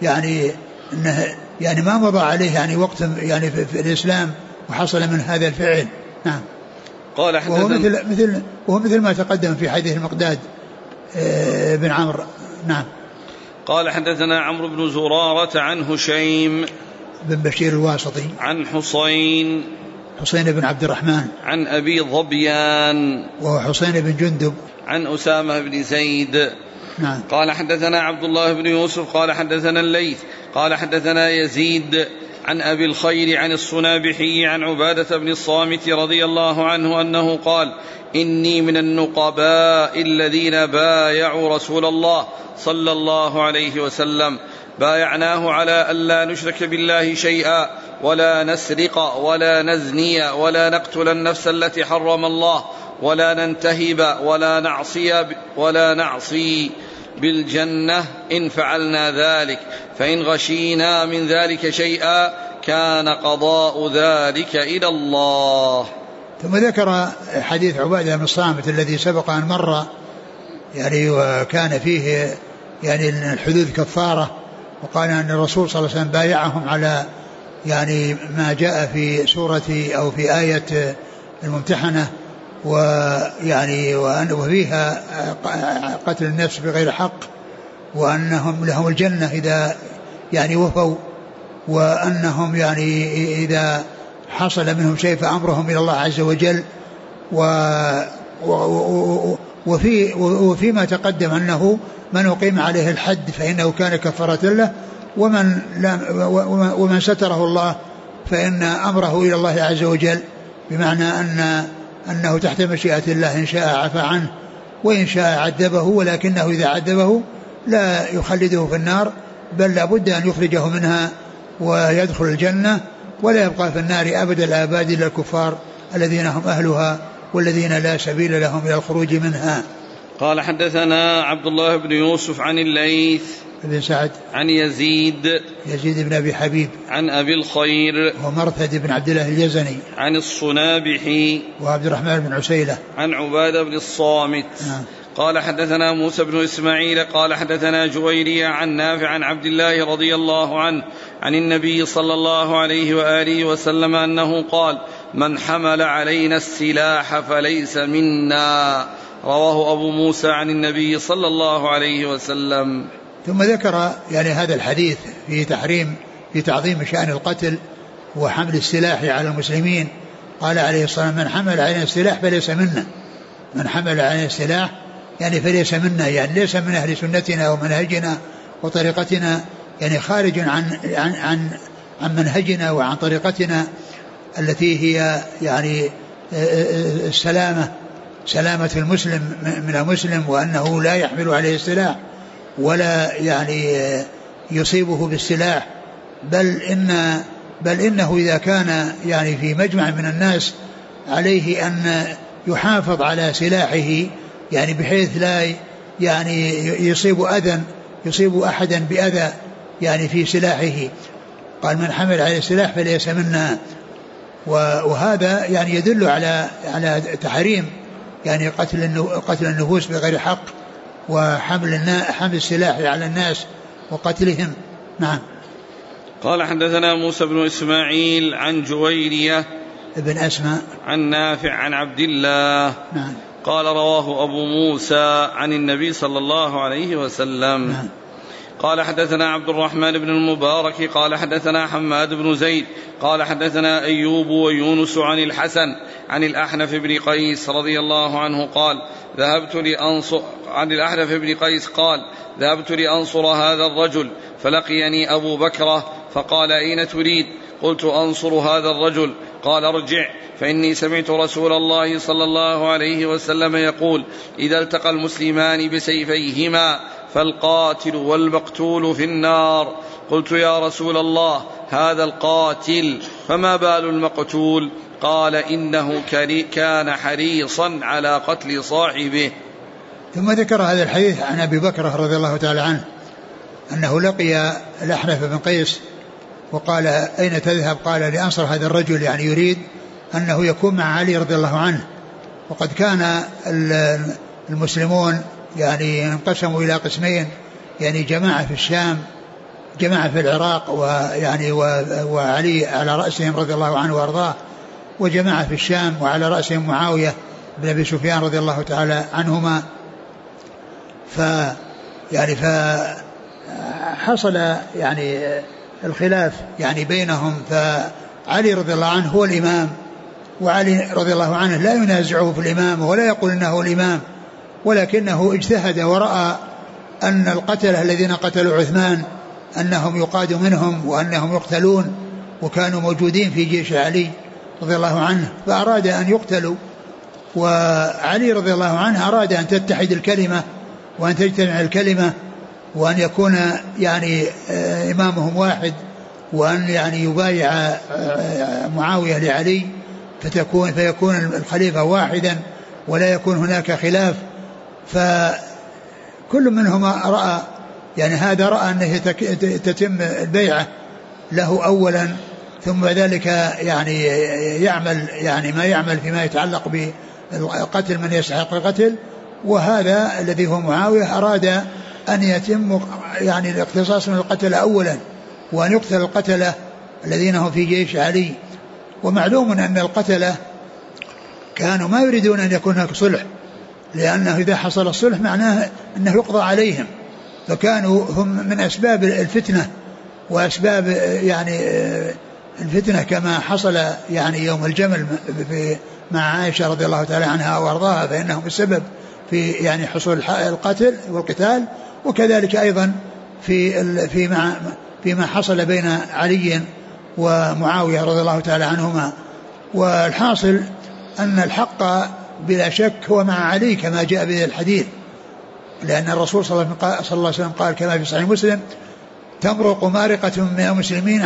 يعني ما مضى عليه يعني وقت يعني في الإسلام وحصل من هذا الفعل. نعم.
قال
وهو مثل ما تقدم في حديث المقداد بن عمرو. نعم.
قال حدثنا عمرو بن زرارة عن هشيم
بن بشير الواسطي عن
حسين
بن عبد الرحمن
عن أبي ظبيان
وهو حسين بن جندب
عن أسامة بن زيد.
نعم.
قال حدثنا عبد الله بن يوسف قال حدثنا الليث قال حدثنا يزيد عن أبي الخير عن الصنابحي عن عبادة بن الصامت رضي الله عنه أنه قال إني من النقباء الذين بايعوا رسول الله صلى الله عليه وسلم. بايعناه على ألا نشرك بالله شيئا ولا نسرق ولا نزني ولا نقتل النفس التي حرم الله ولا ننتهب ولا نعصي بالجنة إن فعلنا ذلك، فإن غشينا من ذلك شيئا كان قضاء ذلك إلى الله.
ثم ذكر حديث عبادة بن الصامت الذي سبق أن مر، يعني وكان فيه يعني الحدود كفارة، وقال أن الرسول صلى الله عليه وسلم بايعهم على يعني ما جاء في سورة أو في آية الممتحنة، ويعني وفيها قتل النفس بغير حق، وأنهم لهم الجنة إذا يعني وفوا، وأنهم يعني إذا حصل منهم شيء فأمرهم إلى الله عز وجل. وفيما تقدم أنه من أقيم عليه الحد فإنه كان كفارة له، ومن ستره الله فإن أمره إلى الله عز وجل، بمعنى أنه تحت مشيئة الله، إن شاء عفى عنه وإن شاء عذبه، ولكنه إذا عذبه لا يخلده في النار، بل لابد أن يخرجه منها ويدخل الجنة، ولا يبقى في النار أبد الآباد إلا الكفار الذين هم أهلها والذين لا سبيل لهم إلى الخروج منها.
قال حدثنا عبد الله بن يوسف عن الليث
بن سعد
عن يزيد
بن أبي حبيب
عن أبي الخير
ومرثد بن عبد الله اليزني
عن الصنابحي
وعبد الرحمن بن عسيلة
عن عبادة بن الصامت قال حدثنا موسى بن إسماعيل قال حدثنا جويرية عن نافع عن عبد الله رضي الله عنه عن النبي صلى الله عليه وآله وسلم أنه قال: من حمل علينا السلاح فليس منا. رواه أبو موسى عن النبي صلى الله عليه وسلم.
ثم ذكر يعني هذا الحديث في تعظيم شأن القتل وحمل السلاح على المسلمين. قال عليه الصلاة والسلام: من حمل علينا السلاح فليس منا. من حمل علينا السلاح يعني فليس منا، يعني ليس من أهل سنتنا ومنهجنا وطريقتنا، يعني خارج عن منهجنا وعن طريقتنا التي هي يعني سلامة المسلم من المسلم، وأنه لا يحمل عليه السلاح ولا يعني يصيبه بالسلاح، بل إنه إذا كان يعني في مجمع من الناس عليه أن يحافظ على سلاحه، يعني بحيث لا يعني يصيب أحدا بأذى يعني في سلاحه. قال: من حمل عليه السلاح فليس منا. وهذا يعني يدل على تحريم يعني قتل النفوس بغير حق، وحمل السلاح على الناس وقتلهم. نعم.
قال حدثنا موسى بن إسماعيل عن جويرية
ابن أسماء
عن نافع عن عبد الله.
نعم.
قال: رواه أبو موسى عن النبي صلى الله عليه وسلم.
نعم.
قال حدثنا عبد الرحمن بن المبارك قال حدثنا حماد بن زيد قال حدثنا أيوب ويونس عن الحسن عن الأحنف بن قيس رضي الله عنه قال: ذهبت لأنصر هذا الرجل فلقيني أبو بكرة فقال: أين تريد؟ قلت: أنصر هذا الرجل. قال: ارجع فإني سمعت رسول الله صلى الله عليه وسلم يقول: إذا التقى المسلمان بسيفيهما فالقاتل والمقتول في النار. قلت: يا رسول الله، هذا القاتل، فما بال المقتول؟ قال: إنه كان حريصا على قتل صاحبه.
ثم ذكر هذا الحديث عن أبي بكر رضي الله تعالى عنه أنه لقي الأحنف بن قيس وقال: أين تذهب؟ قال: لأنصر هذا الرجل، يعني يريد أنه يكون مع علي رضي الله عنه. وقد كان المسلمون يعني انقسموا إلى قسمين، يعني جماعة في الشام، جماعة في العراق ويعني وعلي على رأسهم رضي الله عنه وأرضاه، وجماعة في الشام وعلى رأسهم معاوية بن أبي سفيان رضي الله تعالى عنهما. فحصل يعني الخلاف يعني بينهم، فعلي رضي الله عنه هو الإمام، وعلي رضي الله عنه لا ينازعه في الإمام ولا يقول إنه الإمام، ولكنه اجتهد ورأى أن القتلة الذين قتلوا عثمان أنهم يقاد منهم وأنهم يقتلون، وكانوا موجودين في جيش علي رضي الله عنه، فأراد أن يقتلوا. وعلي رضي الله عنه أراد أن تتحد الكلمة وأن تجتمع الكلمة، وأن يكون يعني إمامهم واحد، وأن يعني يبايع معاوية لعلي فيكون الخليفة واحدا ولا يكون هناك خلاف. فكل منهما رأى يعني هذا رأى أنه تتم البيعة له أولا، ثم ذلك يعني يعمل يعني ما يعمل فيما يتعلق بقتل من يستحق القتل. وهذا الذي هو معاوية أراد أن يتم يعني الاقتصاص من القتل أولا، وأن يقتل القتلة الذين هم في جيش علي. ومعلوم أن القتلة كانوا ما يريدون أن يكون هناك صلح، لأنه إذا حصل الصلح معناه أنه يقضى عليهم، فكانوا هم من أسباب الفتنة وأسباب يعني الفتنة كما حصل يعني يوم الجمل مع عائشة رضي الله تعالى عنها وأرضاها، فإنهم السبب في يعني حصول القتل والقتال. وكذلك أيضا فيما حصل بين علي ومعاوية رضي الله تعالى عنهما. والحاصل أن الحق بلا شك هو مع علي كما جاء به الحديث، لأن الرسول صلى الله عليه وسلم قال كما في صحيح مسلم: تمرق مارقة من المسلمين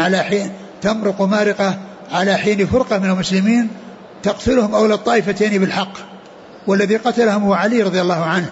على حين فرقة من المسلمين تقتلهم أولى الطائفتين بالحق، والذي قتلهم هو علي رضي الله عنه،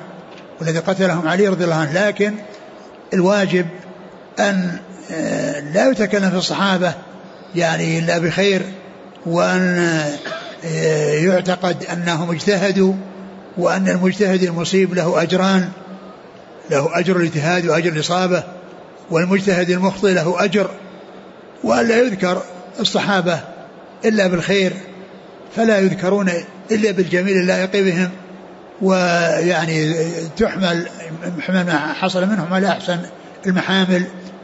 لكن الواجب أن لا يتكلم في الصحابة يعني إلا بخير، وأن يعتقد أنهم اجتهدوا، وأن المجتهد المصيب له أجران، له أجر الاجتهاد وأجر الإصابة، والمجتهد المخطئ له أجر، وأن لا يذكر الصحابة إلا بالخير، فلا يذكرون إلا بالجميل اللائق بهم، ويعني تحمل ما حصل منهم على أحسن المحامل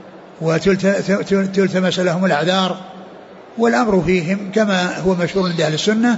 وتلتمس لهم الأعذار. والأمر فيهم كما هو مشهور عند أهل السنة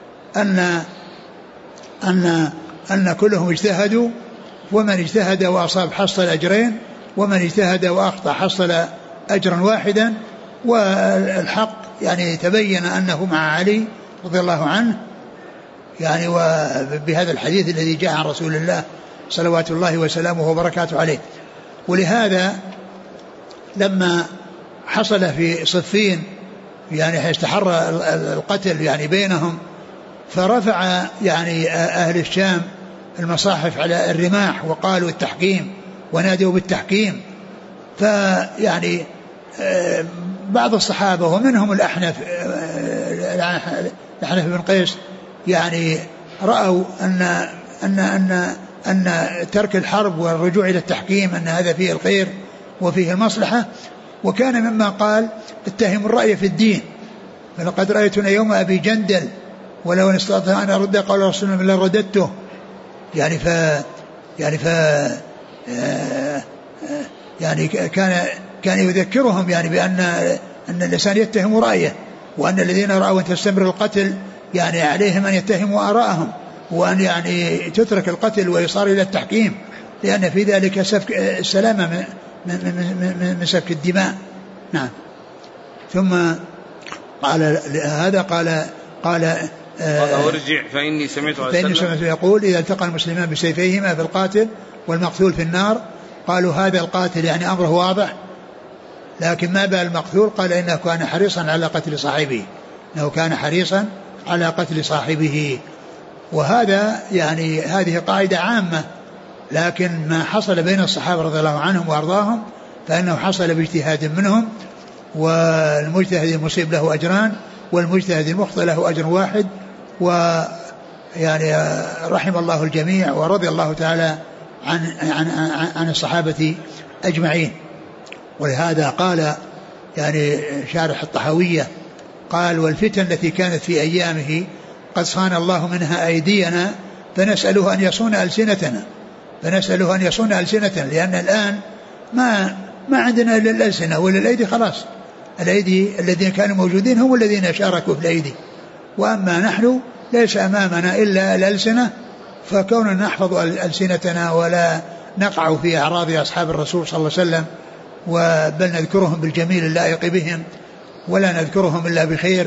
أن كلهم اجتهدوا، ومن اجتهد وأصاب حصل أجرين، ومن اجتهد وأخطأ حصل أجرا واحدا. والحق يعني تبين أنه مع علي رضي الله عنه يعني، وبهذا الحديث الذي جاء عن رسول الله صلوات الله وسلامه وبركاته عليه. ولهذا لما حصل في صفين يعني استحر القتل يعني بينهم، فرفع يعني أهل الشام المصاحف على الرماح وقالوا التحكيم ونادوا بالتحكيم. فيعني بعض الصحابة ومنهم الأحنف بن قيس يعني رأوا أن ترك الحرب والرجوع إلى التحكيم أن هذا فيه الخير وفيه المصلحة. وكان مما قال: اتهم الرأي في الدين، فلقد رأيتنا يوم أبي جندل ولو ان استطعت أن أرد قول رسول الله رددته. يعني كان يذكرهم يعني بأن الإنسان يتهم رأيه، وأن الذين رأوا أن تستمر القتل يعني عليهم أن يتهموا آراءهم، وأن يعني تترك القتل ويصار إلى التحكيم، لأن في ذلك سفك السلامة من سفك الدماء. نعم. ثم قال هذا قال
ارجع فإني سمعت
يقول: إذا التقى المسلمان بسيفيهما في القاتل والمقتول في النار. قالوا هذا القاتل يعني أمره واضح، لكن ما بال المقتول؟ قال: إنه كان حريصا على قتل صاحبه. وهذا يعني هذه قاعدة عامة، لكن ما حصل بين الصحابة رضي الله عنهم وأرضاهم فإنه حصل باجتهاد منهم، والمجتهد المصيب له أجران، والمجتهد المخطئ له أجر واحد. ويعني رحم الله الجميع ورضي الله تعالى عن الصحابة أجمعين. ولهذا قال يعني شارح الطحاوية قال: والفتن التي كانت في أيامه قد صان الله منها أيدينا فنسأله أن يصون ألسنتنا، لأن الآن ما عندنا إلا الألسنة، ولا الأيدي خلاص. الأيدي الذين كانوا موجودين هم الذين شاركوا في الأيدي، وأما نحن ليس أمامنا إلا الألسنة، فكوننا نحفظ ألسنتنا ولا نقع في أعراض أصحاب الرسول صلى الله عليه وسلم، بل نذكرهم بالجميل اللائق بهم ولا نذكرهم إلا بخير،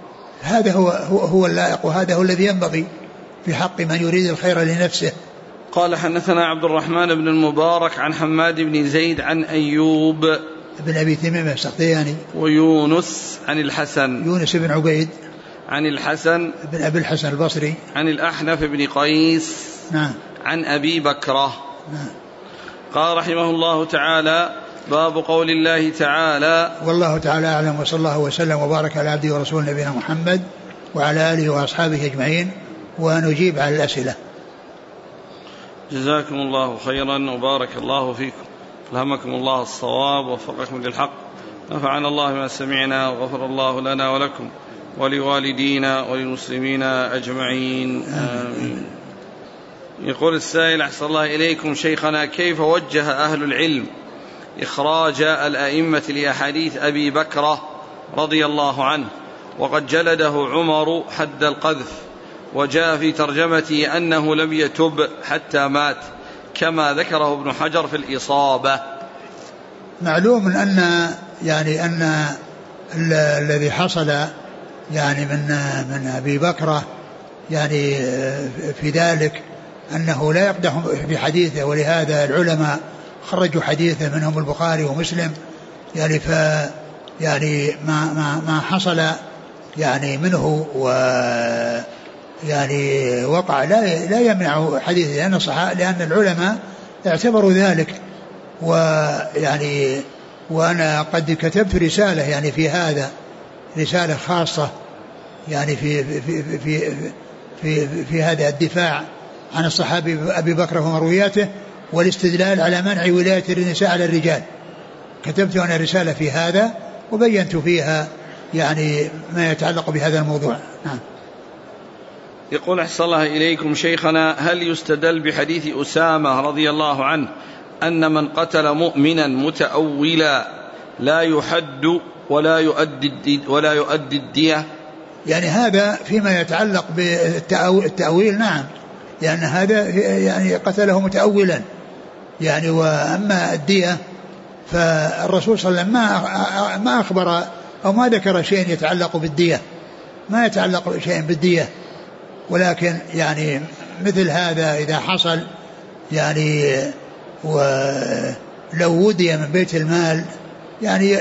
هذا هو اللائق، وهذا هو الذي ينبغي في حق من يريد الخير لنفسه.
قال حدثنا عبد الرحمن بن المبارك عن حماد بن زيد عن أيوب
بن أبي تميم السختياني
ويونس عن الحسن
يونس بن عبيد
عن الحسن
بن أبي الحسن البصري
عن الأحنف بن قيس
نعم
عن أبي بكرة
نعم.
قال رحمه الله تعالى باب قول الله تعالى
والله تعالى أعلم وصلى الله وسلم وبارك على عبده ورسوله نبينا محمد وعلى آله وأصحابه أجمعين ونجيب على الأسئلة.
جزاكم الله خيرا وبارك الله فيكم، ألهمكم الله الصواب ووفقكم للحق، نفعنا الله ما سمعنا وغفر الله لنا ولكم ولوالدينا وللمسلمين أجمعين آمين. يقول السائل أحسن الله إليكم شيخنا، كيف وجه أهل العلم إخراج الأئمة لأحاديث أبي بكرة رضي الله عنه وقد جلده عمر حد القذف، وجاء في ترجمته أنه لم يتب حتى مات كما ذكره ابن حجر في الإصابة؟
معلوم أن الذي حصل يعني من أبي بكرة يعني في ذلك أنه لا يقدح في حديثه، ولهذا العلماء خرجوا حديثه منهم البخاري ومسلم، يعني يعني ما حصل يعني منه يعني وقع لا يمنع حديثه، لأن العلماء اعتبروا ذلك. ويعني وأنا قد كتبت رسالة يعني في هذا، رسالة خاصة يعني في هذا الدفاع عن الصحابي أبي بكر ومروياته والاستدلال على منع ولاية النساء على الرجال. كتبت أنا رسالة في هذا وبينت فيها يعني ما يتعلق بهذا الموضوع. نعم.
يقول أحسن الله إليكم شيخنا، هل يستدل بحديث أسامة رضي الله عنه أن من قتل مؤمنا متأولا لا يحد ولا يؤدي الدية؟
يعني هذا فيما يتعلق بالتأويل نعم، لأن هذا يعني قتله متأولا يعني. وأما الدية فالرسول صلى الله عليه وسلم ما أخبر أو ما ذكر شيء يتعلق بالدية، ما يتعلق شيء بالدية، ولكن يعني مثل هذا إذا حصل يعني ولو ودي من بيت المال يعني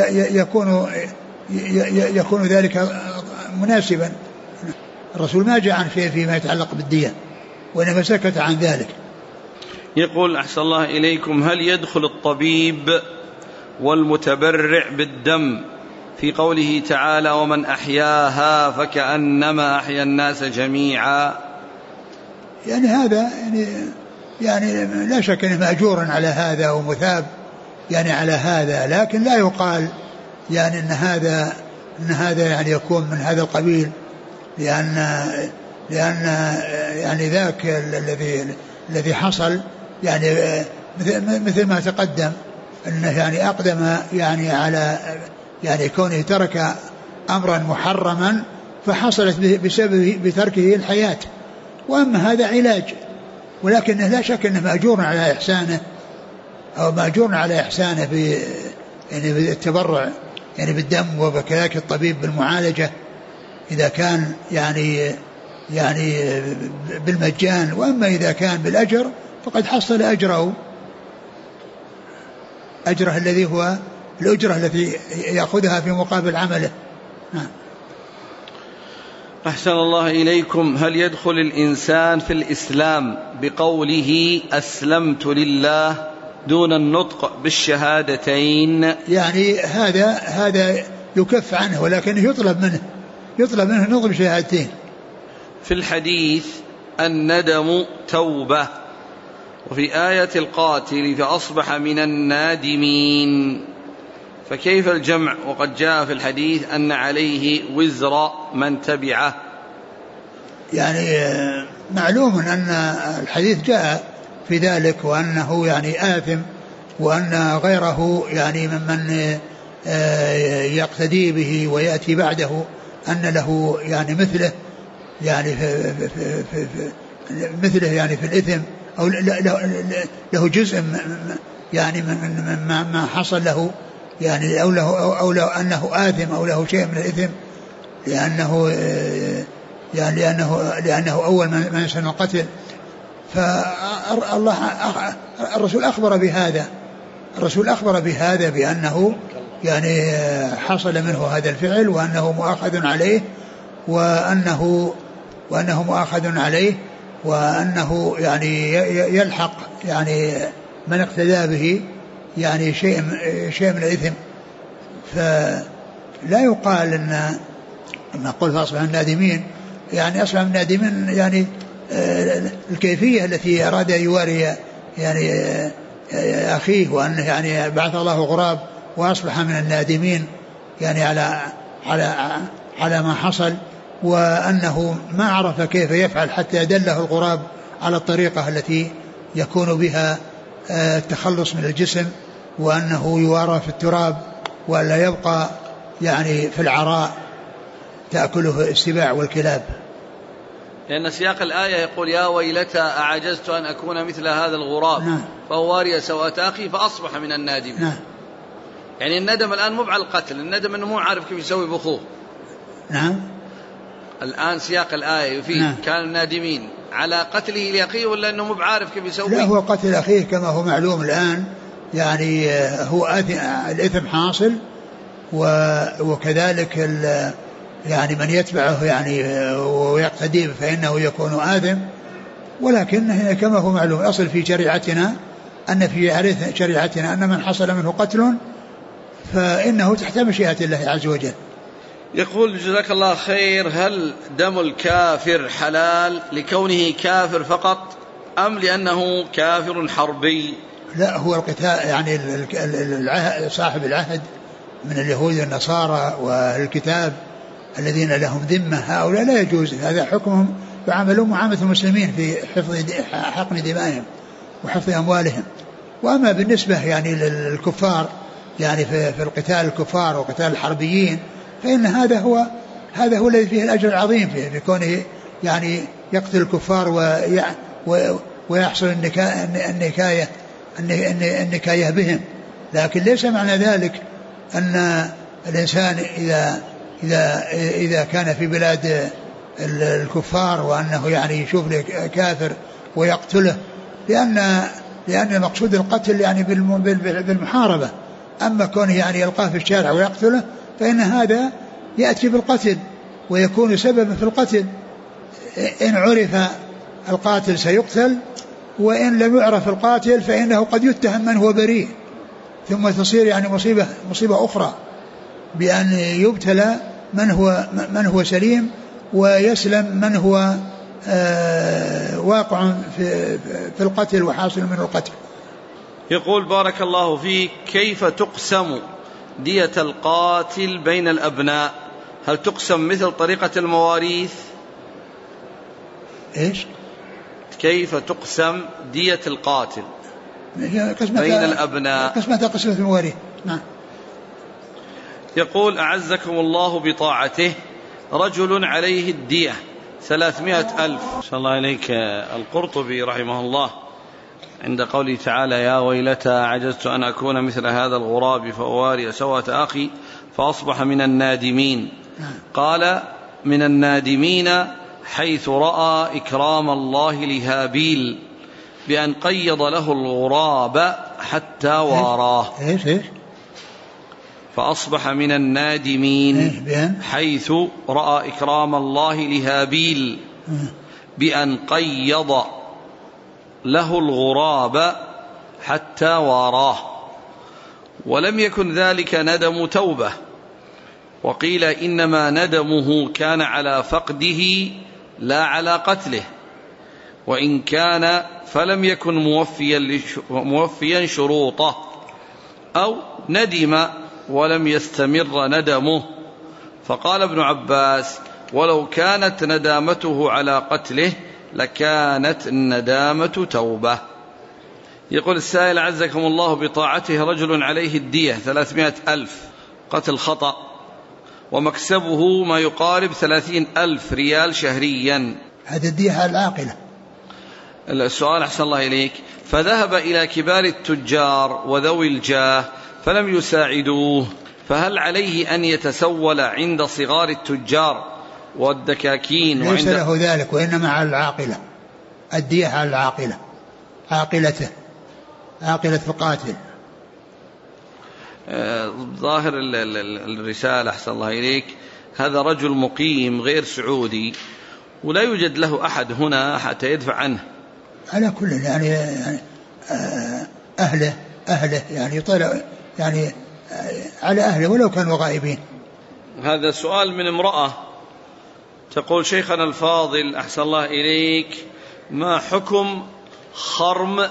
يكون ذلك مناسبا. الرسول ما جاء عن شيء فيما يتعلق بالدية وإنما سكت عن ذلك.
يقول أحسن الله إليكم، هل يدخل الطبيب والمتبرع بالدم في قوله تعالى ومن أحياها فكأنما أحيا الناس جميعا؟
يعني هذا يعني لا شك أنه مأجور على هذا ومثاب يعني على هذا، لكن لا يقال يعني أن هذا يعني يكون من هذا القبيل، لأن يعني ذاك الذي حصل يعني مثل ما تقدم أنه يعني أقدم يعني على يعني كونه ترك أمرا محرما فحصلت بسبب بتركه الحياة، وأما هذا علاج، ولكنه لا شك أنه مأجور على إحسانه أو مأجور على إحسانه يعني بالتبرع يعني بالدم، وكذلك الطبيب بالمعالجة إذا كان يعني بالمجان، وأما إذا كان بالأجر فقد حصل أجره الذي هو الأجرة التي يأخذها في مقابل عمله.
أحسن الله إليكم، هل يدخل الإنسان في الإسلام بقوله أسلمت لله دون النطق بالشهادتين؟
يعني هذا يكف عنه، ولكنه يطلب منه نطق بالشهادتين.
في الحديث الندم توبة، وفي آية القاتل فأصبح من النادمين، فكيف الجمع وقد جاء في الحديث أن عليه وزر من تبعه؟
يعني معلوم أن الحديث جاء في ذلك، وأنه يعني آثم، وأن غيره يعني ممن يقتدي به ويأتي بعده أن له يعني مثله يعني مثله يعني في الإثم، أو له جزء يعني من ما حصل له يعني، أو أنه آثم أو له شيء من الإثم، لأنه أول من سن القتل فالله الرسول أخبر بهذا بأنه يعني حصل منه هذا الفعل وأنه مؤاخذ عليه وأنه يعني يلحق يعني من اقتدى به يعني شيء من الإثم. فلا يقال أن نقول فأصبح النادمين، يعني أصبح النادمين يعني الكيفية التي أراد يواري يعني أخيه، وأنه يعني بعث الله غراب وأصبح من النادمين يعني على ما حصل، وأنه ما عرف كيف يفعل حتى دله الغراب على الطريقة التي يكون بها التخلص من الجسم، وأنه يوارى في التراب ولا يبقى يعني في العراء تأكله السباع والكلاب.
لأن سياق الآية يقول يا ويلتى أعجزت أن أكون مثل هذا الغراب. نعم. فواري سوءة أخي فأصبح من النادمين.
نعم.
يعني الندم الآن مو على القتل، الندم أنه مو عارف كيف يسوي بأخوه.
نعم.
الآن سياق الآية يفيد نعم. كان النادمين على قتله لأخيه ولا أنه مو بعارف كيف يسوي؟
لا، هو قتل أخيه كما هو معلوم الآن، يعني هو الإثم حاصل، وكذلك يعني من يتبعه يعني ويقتدي فإنه يكون آثم. ولكن كما هو معلوم أصل في شريعتنا أن من حصل منه قتل فإنه تحت مشيئة الله عز وجل.
يقول جزاك الله خير: هل دم الكافر حلال لكونه كافر فقط أم لأنه كافر حربي؟
لا، هو القتال يعني صاحب العهد من اليهود والنصارى والكتاب الذين لهم ذمة، هؤلاء لا يجوز، هذا حكمهم يعاملون معاملة المسلمين في حقن دمائهم وحفظ أموالهم. وأما بالنسبة يعني للكفار يعني في القتال الكفار وقتال الحربيين، فإن هذا هو الذي فيه الأجر العظيم في كونه يعني يقتل الكفار ويحصل النكاية بهم. لكن ليس معنى ذلك أن الإنسان إذا كان في بلاد الكفار وأنه يعني يشوف كافر ويقتله، لأن مقصود القتل يعني بالمحاربة. أما كونه يعني يلقاه في الشارع ويقتله فإن هذا يأتي بالقتل ويكون سببا في القتل. إن عرف القاتل سيقتل، وإن لم يعرف القاتل فإنه قد يتهم من هو بريء، ثم تصير يعني مصيبة أخرى بأن يبتلى من هو سليم ويسلم من هو واقع في القتل وحاصل من القتل.
يقول: بارك الله فيك، كيف تقسم دية القاتل بين الأبناء؟ هل تقسم مثل طريقة المواريث؟
إيش؟
كيف تقسم دية القاتل بين الأبناء؟
قسمة المواريث. نعم.
يقول: أعزكم الله بطاعته، رجل عليه الدية 300,000. صلى الله عليك. القرطبي رحمه الله عند قوله تعالى: يا ويلتى عجزت أن أكون مثل هذا الغراب فأواري سوءة أخي فأصبح من النادمين، قال: من النادمين حيث رأى إكرام الله لهابيل بأن قيض له الغراب حتى واراه. فأصبح من النادمين حيث رأى إكرام الله لهابيل بأن قيض له الغراب حتى واراه، ولم يكن ذلك ندم توبة، وقيل إنما ندمه كان على فقده لا على قتله، وإن كان فلم يكن موفيا شروطه، أو ندم ولم يستمر ندمه. فقال ابن عباس: ولو كانت ندامته على قتله لكانت الندامة توبة. يقول السائل: عزكم الله بطاعته، رجل عليه الدية 300,000 قتل خطأ، ومكسبه ما يقارب 30,000 ريال شهريا.
هذه الدية العاقلة.
السؤال أحسن الله إليك: فذهب إلى كبار التجار وذوي الجاه فلم يساعدوه، فهل عليه أن يتسول عند صغار التجار والدكاكين؟
ليس له ذلك، وإنما على العاقلة الدية على العاقلة، عاقلة القاتل.
ظاهر الرسالة أحسن الله إليك، هذا رجل مقيم غير سعودي ولا يوجد له أحد هنا حتى يدفع عنه.
على كل يعني أهله يعني طلع يعني على أهله ولو كانوا غائبين.
هذا سؤال من امرأة تقول: شيخنا الفاضل أحسن الله إليك، ما حكم خرم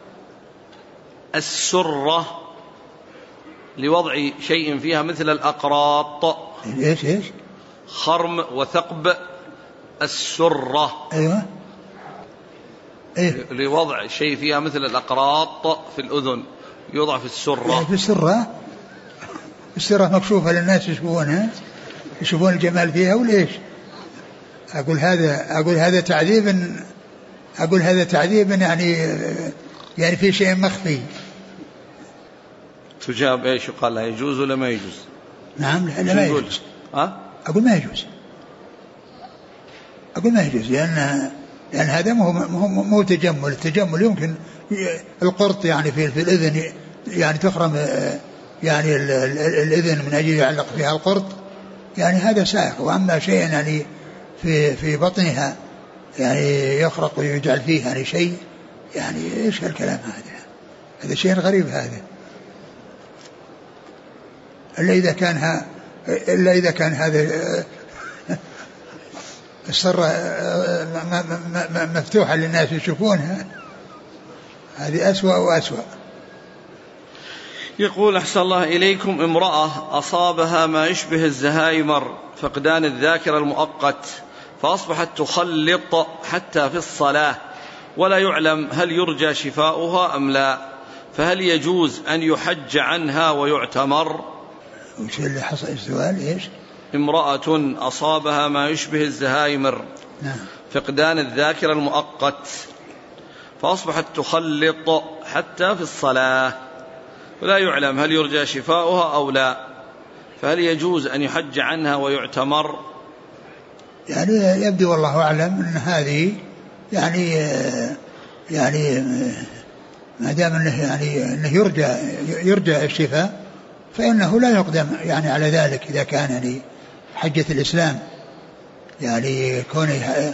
السرة لوضع شيء فيها مثل الأقراط؟
إيش
خرم وثقب السرة.
أيوة.
لوضع شيء فيها مثل الأقراط في الأذن، يوضع في السرة.
يعني في السرة مكشوفة للناس يشوفون الجمال فيها وليش؟ أقول هذا تعذيب يعني في شيء مخفي.
تجاب ايش؟ قال لا يجوز ولا ما يجوز؟
نعم لا ما يجوز. أقول ما يجوز لأن هذا مو تجمل. التجمل يمكن القرط يعني في الأذن يعني تخرم يعني الأذن من أجل يعلق فيها القرط، يعني هذا سائق. وأما شيء يعني في بطنها يعني يخرق ويجعل فيه يعني شيء، يعني إيش هالكلام هذا شيء غريب هذا. إلا إذا كان هذا السرة مفتوحة للناس يشوفونها، هذه أسوأ وأسوأ.
يقول: أحسن الله إليكم، امرأة أصابها ما يشبه الزهايمر، فقدان الذاكرة المؤقت، فأصبحت تخلط حتى في الصلاة ولا يعلم هل يرجى شفاؤها أم لا، فهل يجوز أن يحج عنها ويعتمر؟
وش اللي حصل السؤال؟ إيش؟
امرأة أصابها ما يشبه الزهايمر،
نعم،
فقدان الذاكرة المؤقت، فأصبحت تخلط حتى في الصلاة ولا يعلم هل يرجى شفاؤها أو لا، فهل يجوز أن يحج عنها ويعتمر؟
يعني يبدو والله أعلم أن هذه يعني ما دام أنه يرجى الشفاء فإنه لا يقدم يعني على ذلك إذا كان يعني حجة الإسلام يعني كونه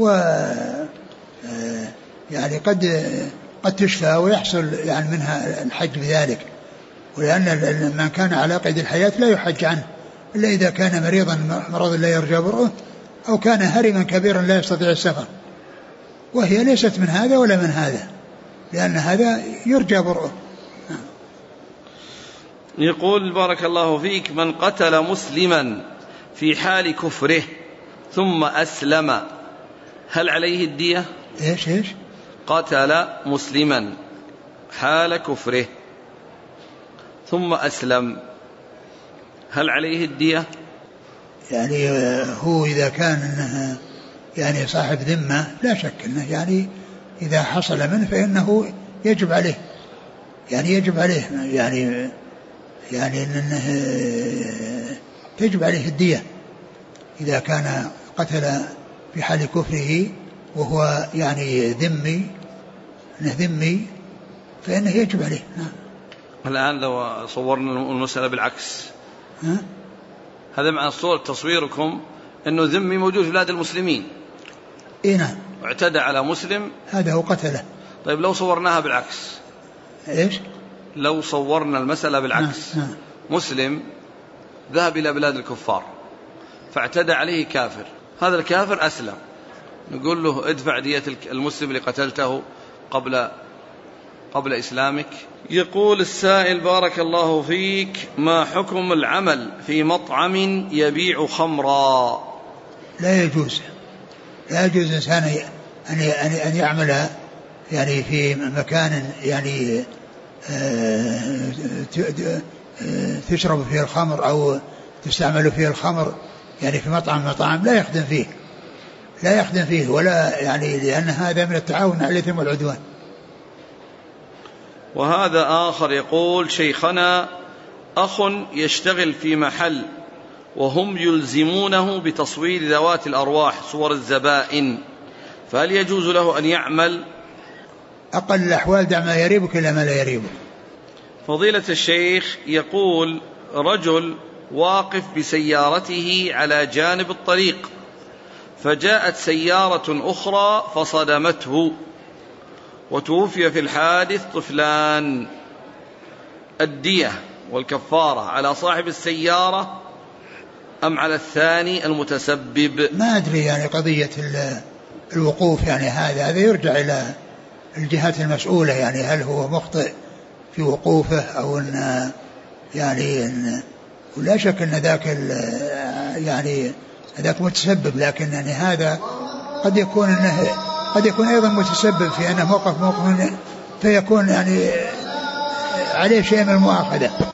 يعني قد تشفى ويحصل يعني منها الحج بذلك. ولأن من كان على قيد الحياة لا يحج عنه إلا إذا كان مريضا مرض لا يرجى برؤه، أو كان هرما كبيرا لا يستطيع السفر، وهي ليست من هذا ولا من هذا، لأن هذا يرجى برؤه.
يقول: بارك الله فيك، من قتل مسلما في حال كفره ثم أسلم هل عليه الدية؟
إيش؟
قتل مسلما حال كفره ثم أسلم هل عليه الدية؟
يعني هو إذا كان يعني صاحب ذمة لا شك أنه يعني إذا حصل منه فإنه يجب عليه يعني أنه تجب عليه الدية إذا كان قتل في حال كفره وهو يعني ذمي فإنه يجب عليه.
الآن لو صورنا المسألة بالعكس، هذا مع تصويركم أنه ذمي موجود في بلاد المسلمين،
نعم،
واعتدى على مسلم،
هذا هو قتله.
طيب لو صورناها بالعكس،
إيش؟
لو صورنا المسألة بالعكس، مسلم ذهب إلى بلاد الكفار فاعتدى عليه كافر، هذا الكافر أسلم، نقول له ادفع دية المسلم اللي قتلته قبل إسلامك؟ يقول السائل: بارك الله فيك، ما حكم العمل في مطعم يبيع خمرا؟
لا يجوز إنسان أن يعمل يعني في مكان يعني تشرب فيه الخمر أو تستعمل فيه الخمر، يعني في مطعم لا يخدم فيه ولا يعني، لأن هذا من التعاون على الإثم والعدوان.
وهذا آخر يقول: شيخنا، أخ يشتغل في محل وهم يلزمونه بتصوير ذوات الأرواح صور الزبائن،
فهل يجوز له أن يعمل؟
أقل الأحوال دع ما يريبك إلى ما لا يريبك.
فضيلة الشيخ، يقول رجل واقف بسيارته على جانب الطريق، فجاءت سيارة أخرى فصدمته وتوفي في الحادث طفلان، الدية والكفارة على صاحب السيارة أم على الثاني المتسبب؟
ما أدري يعني قضية الوقوف، يعني هذا يرجع إلى الجهات المسؤولة، يعني هل هو مخطئ في وقوفه أو أن يعني ولا شك أن ذاك يعني ذاك متسبب، لكن يعني هذا قد يكون أيضا متسبب في أنه موقف فيكون يعني عليه شيء من المؤاخذة.